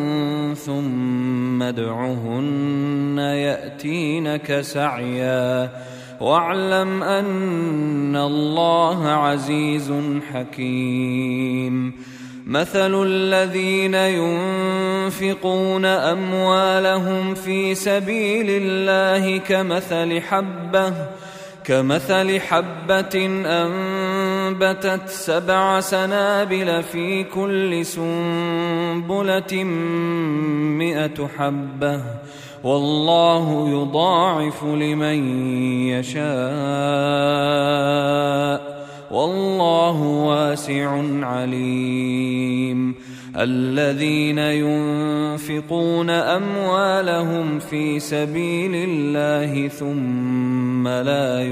ثم ادعهن يأتينك سعيا واعلم أن الله عزيز حكيم. مثل الذين ينفقون أموالهم في سبيل الله كمثل حبة أنبتت 7 سنابل في كل سنبلة 100 حبة والله يضاعف لمن يشاء والله واسع عليم. الذين ينفقون أموالهم في سبيل الله ثم لا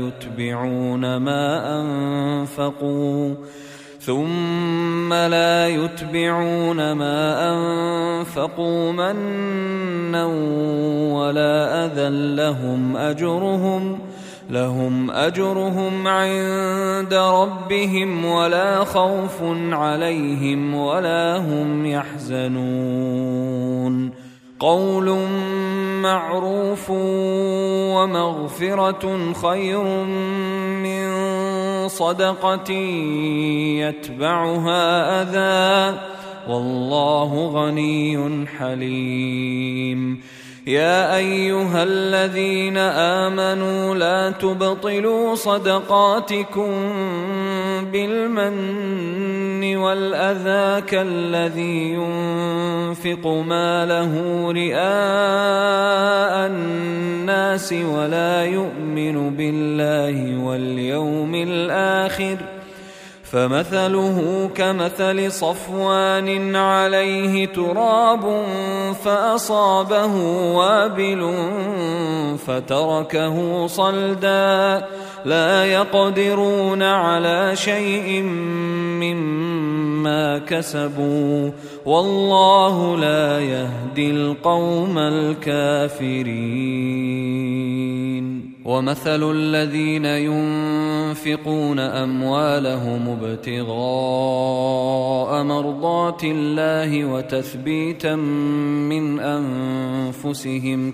يتبعون ما أنفقوا منا ولا أذى لهم أجرهم عند ربهم ولا خوف عليهم ولا هم يحزنون. قول معروف ومغفرة خير من صدقة يتبعها أذى والله غني حليم. يا أيها الذين آمنوا لا تبطلوا صدقاتكم بالمن والأذى كالذي ينفق ماله رئاء الناس ولا يؤمن بالله واليوم الآخر فمثله كمثل صفوان عليه تراب فأصابه وابل فتركه صلدا لا يقدرون على شيء مما كسبوا والله لا يهدي القوم الكافرين. ومثل الذين ينفقون أموالهم ابتغاء مرضات الله وتثبيتا من أنفسهم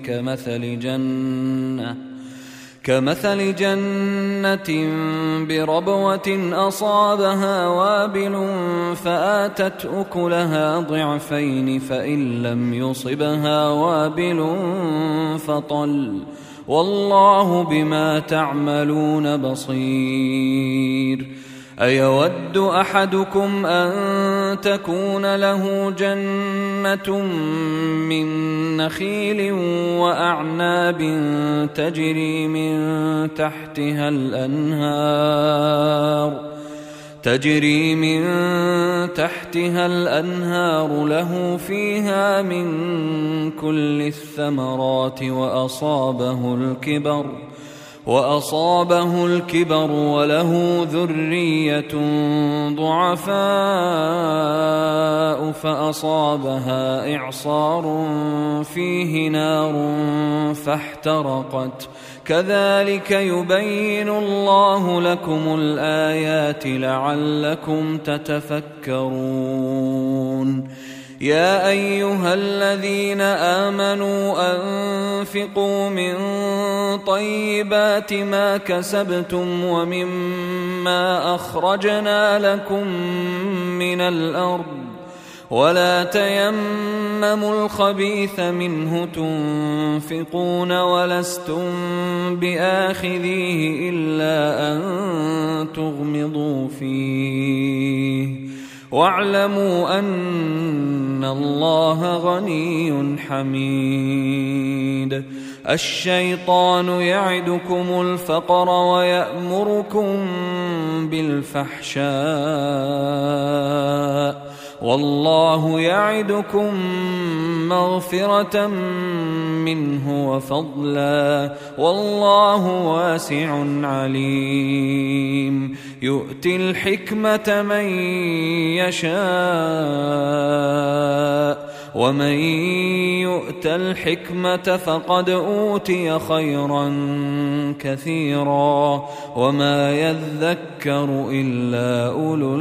كمثل جنة بربوة أصابها وابل فآتت أكلها ضعفين فإن لم يصبها وابل فطل والله بما تعملون بصير. أيود أحدكم أن تكون له جنة من نخيل وأعناب تجري من تحتها الأنهار تجري من تحتها الأنهار له فيها من كل الثمرات وأصابه الكبر وله ذرية ضعفاء فأصابها إعصار فيه نار فاحترقت كذلك يبين الله لكم الآيات لعلكم تتفكرون يا أيها الذين آمنوا أنفقوا من طيبات ما كسبتم ومما أخرجنا لكم من الأرض ولا تيمموا الخبيث منه تنفقون ولستم بآخذيه إلا أن تغمضوا فيه واعلموا أن الله غني حميد الشيطان يعدكم الفقر ويأمركم بالفحشاء والله يعدكم مغفرة منه وفضلا والله واسع عليم يؤتي الحكمة من يشاء ومن يؤت الحكمة فقد أوتي خيرا كثيرا وما يذكر إلا أولو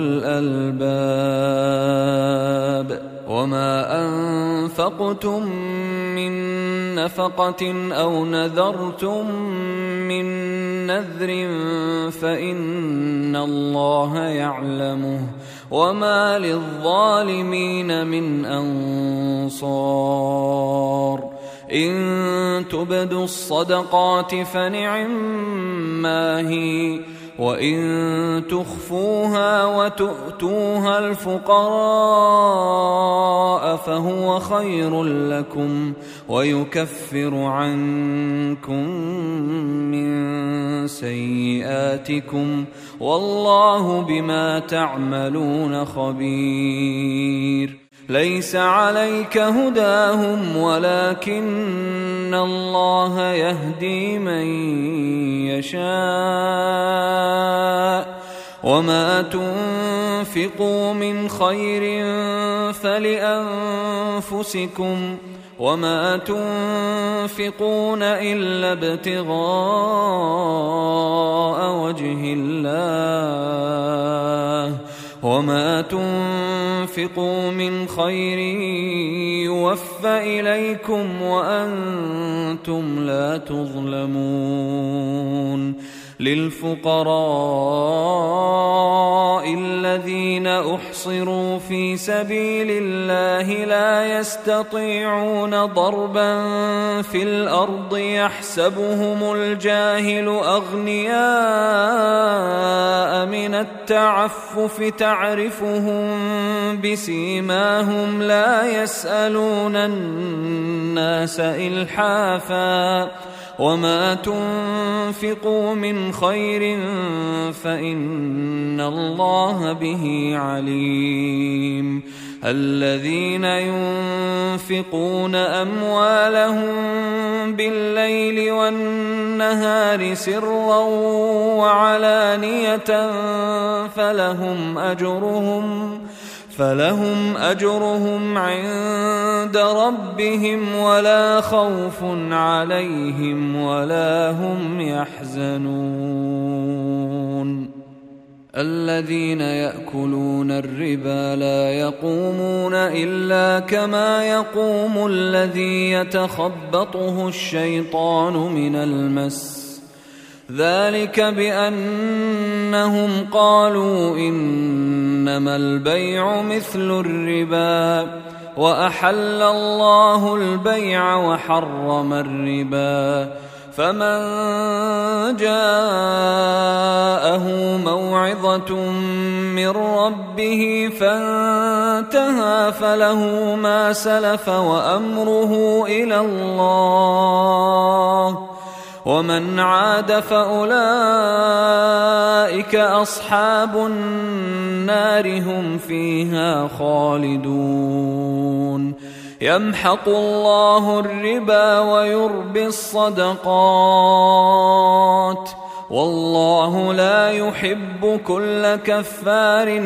الألباب وما أنفقتم من نفقة أو نذرتم من نذر فإن الله يعلمه وما للظالمين من أنصار إن تبدوا الصدقات فنعما هي وإن تخفوها وتؤتوها الفقراء فهو خير لكم ويكفر عنكم من سيئاتكم والله بما تعملون خبير ليس عليك هداهم ولكن الله يهدي من يشاء وما تنفقوا من خير فلأنفسكم وما تنفقون إلا ابتغاء وجه الله وما تنفقوا من خير يوفى إليكم وأنتم لا تظلمون للفقراء الذين أحصروا في سبيل الله لا يستطيعون ضربا في الأرض يحسبهم الجاهل أغنياء من التعفف تعرفهم بسيماهم لا يسألون الناس إلحافا وما تنفقوا من خير فإن الله به عليم الذين ينفقون أموالهم بالليل والنهار سرا وعلانية فلهم أجرهم عند ربهم ولا خوف عليهم ولا هم يحزنون الذين يأكلون الربا لا يقومون إلا كما يقوم الذي يتخبطه الشيطان من المس ذلك بأنهم قالوا إنما البيع مثل الربا وأحل الله البيع وحرم الربا فمن جاءه موعظة من ربه فانتهى فله ما سلف وأمره إلى الله ومن عاد فأولئك أصحاب النار هم فيها خالدون يمحق الله الربا ويربي الصدقات والله لا يحب كل كفار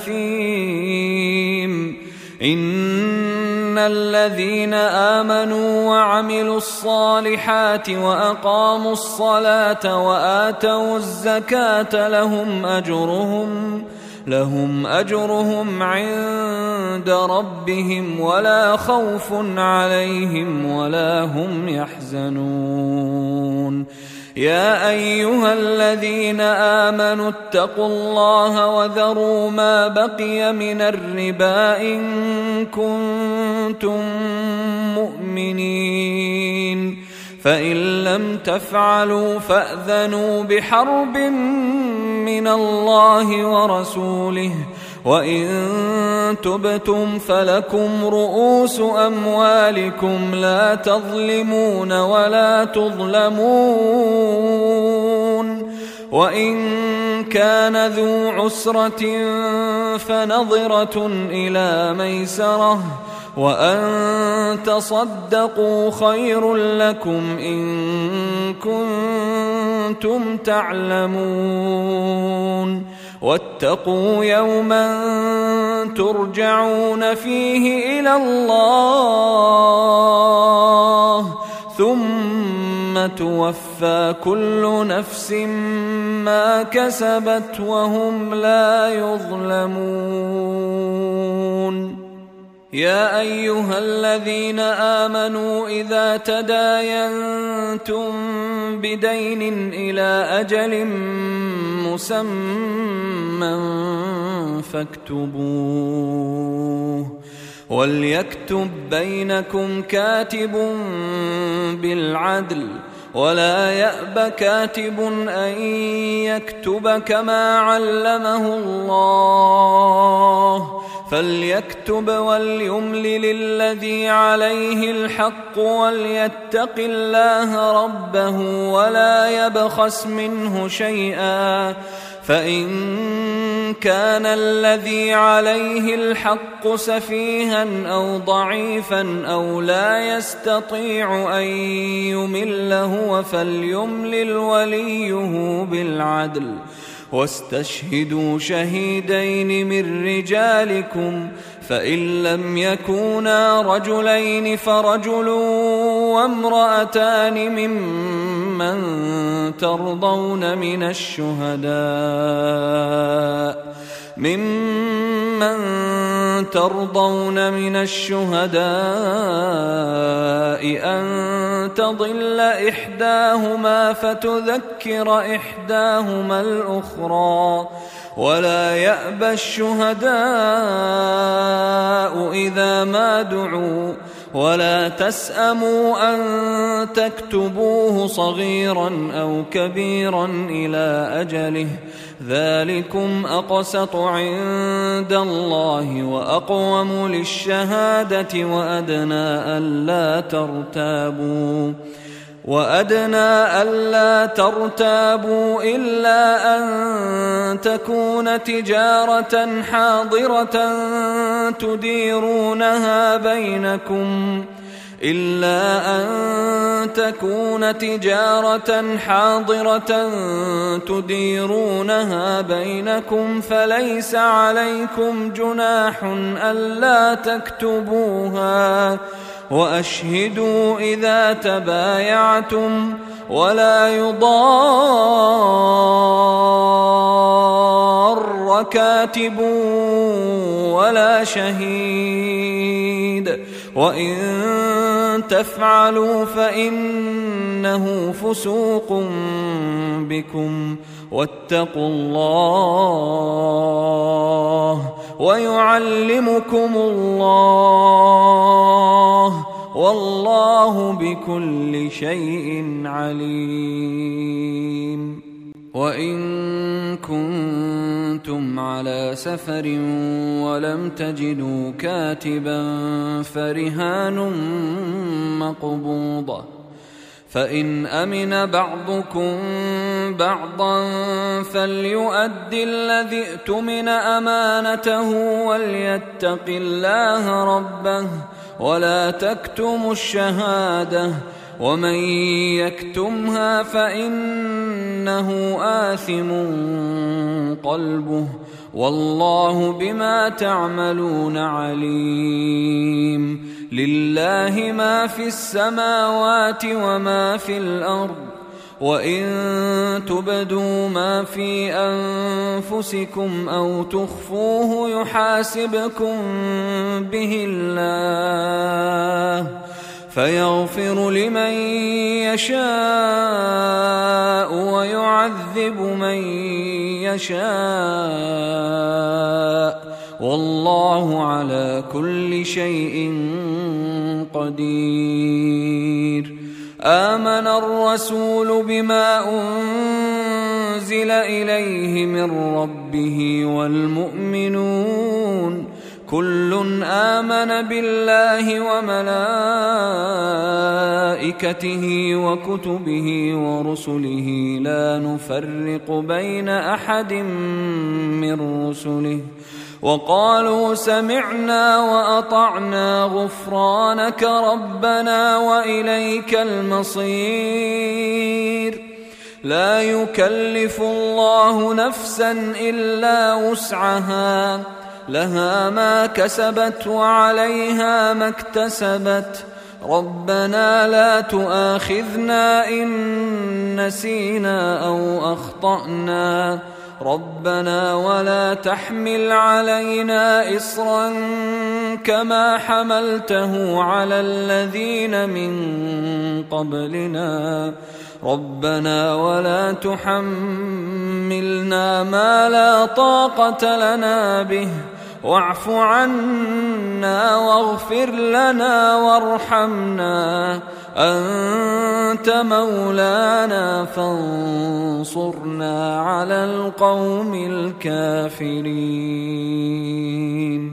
أثيم إن الذين آمنوا وعملوا الصالحات وأقاموا الصلاة وآتوا الزكاة لهم أجرهم عند ربهم ولا خوف عليهم ولا هم يحزنون يا أيها الذين آمنوا اتقوا الله وذروا ما بقي من الربا إن كنتم مؤمنين فإن لم تفعلوا فأذنوا بحرب من الله ورسوله وإن تبتم فلكم رؤوس أموالكم لا تظلمون ولا تظلمون وإن كان ذو عسرة فنظرة إلى ميسرة وأن تصدقوا خير لكم إن كنتم تعلمون واتقوا يوما ترجعون فيه إلى الله ثم توفى كل نفس ما كسبت وهم لا يظلمون يا أيها الذين آمنوا إذا تداينتم بدين إلى أجل مسمى فاكتبوه وليكتب بينكم كاتب بالعدل ولا يأب كاتب أن يكتب كما علمه الله فليكتب وليملل الذي عليه الحق وليتق الله ربه ولا يبخس منه شيئا فإن كان الذي عليه الحق سفيها أو ضعيفا أو لا يستطيع أن يمل هو فليملل وليه بالعدل واستشهدوا شهيدين من رجالكم فإن لم يكونا رجلين فرجل وامرأتان ممن ترضون من الشهداء أن تضل إحداهما فتذكر إحداهما الأخرى ولا يأبى الشهداء إذا ما دعوا ولا تسأموا أن تكتبوه صغيرا أو كبيرا إلى أجله ذلكم أقسط عند الله وأقوم للشهادة وأدنى ألا ترتابوا إلا أن تكون تجارة حاضرة تديرونها بينكم فليس عليكم جناح ألا تكتبوها وأشهدوا إذا تبايعتم ولا يضار كاتب ولا شهيد وإن تفعلوا فإنه فسوق بكم واتقوا الله ويعلمكم الله والله بكل شيء عليم وإن كنتم على سفر ولم تجدوا كاتبا فرهان فإن أمن بعضكم بعضا فليؤد الذي اؤتمن أمانته وليتق الله ربه ولا تكتموا الشهادة ومن يكتمها فإنه آثم قلبه والله بما تعملون عليم. لله ما في السماوات وما في الأرض وإن تبدوا ما في أنفسكم أو تخفوه يحاسبكم به الله فيغفر لمن يشاء ويعذب من يشاء والله على كل شيء قدير. آمن الرسول بما أنزل إليه من ربه والمؤمنون كل آمن بالله وملائكته وكتبه ورسله لا نفرق بين أحد من رسله وقالوا سمعنا وأطعنا غفرانك ربنا وإليك المصير. لا يكلف الله نفسا إلا وسعها لها ما كسبت وعليها ما اكتسبت ربنا لا تؤاخذنا إن نسينا أو أخطأنا ربنا ولا تحمل علينا إصرا كما حملته على الذين من قبلنا ربنا ولا تحملنا ما لا طاقة لنا به واعف عنا واغفر لنا وارحمنا أنت مولانا فانصرنا على القوم الكافرين.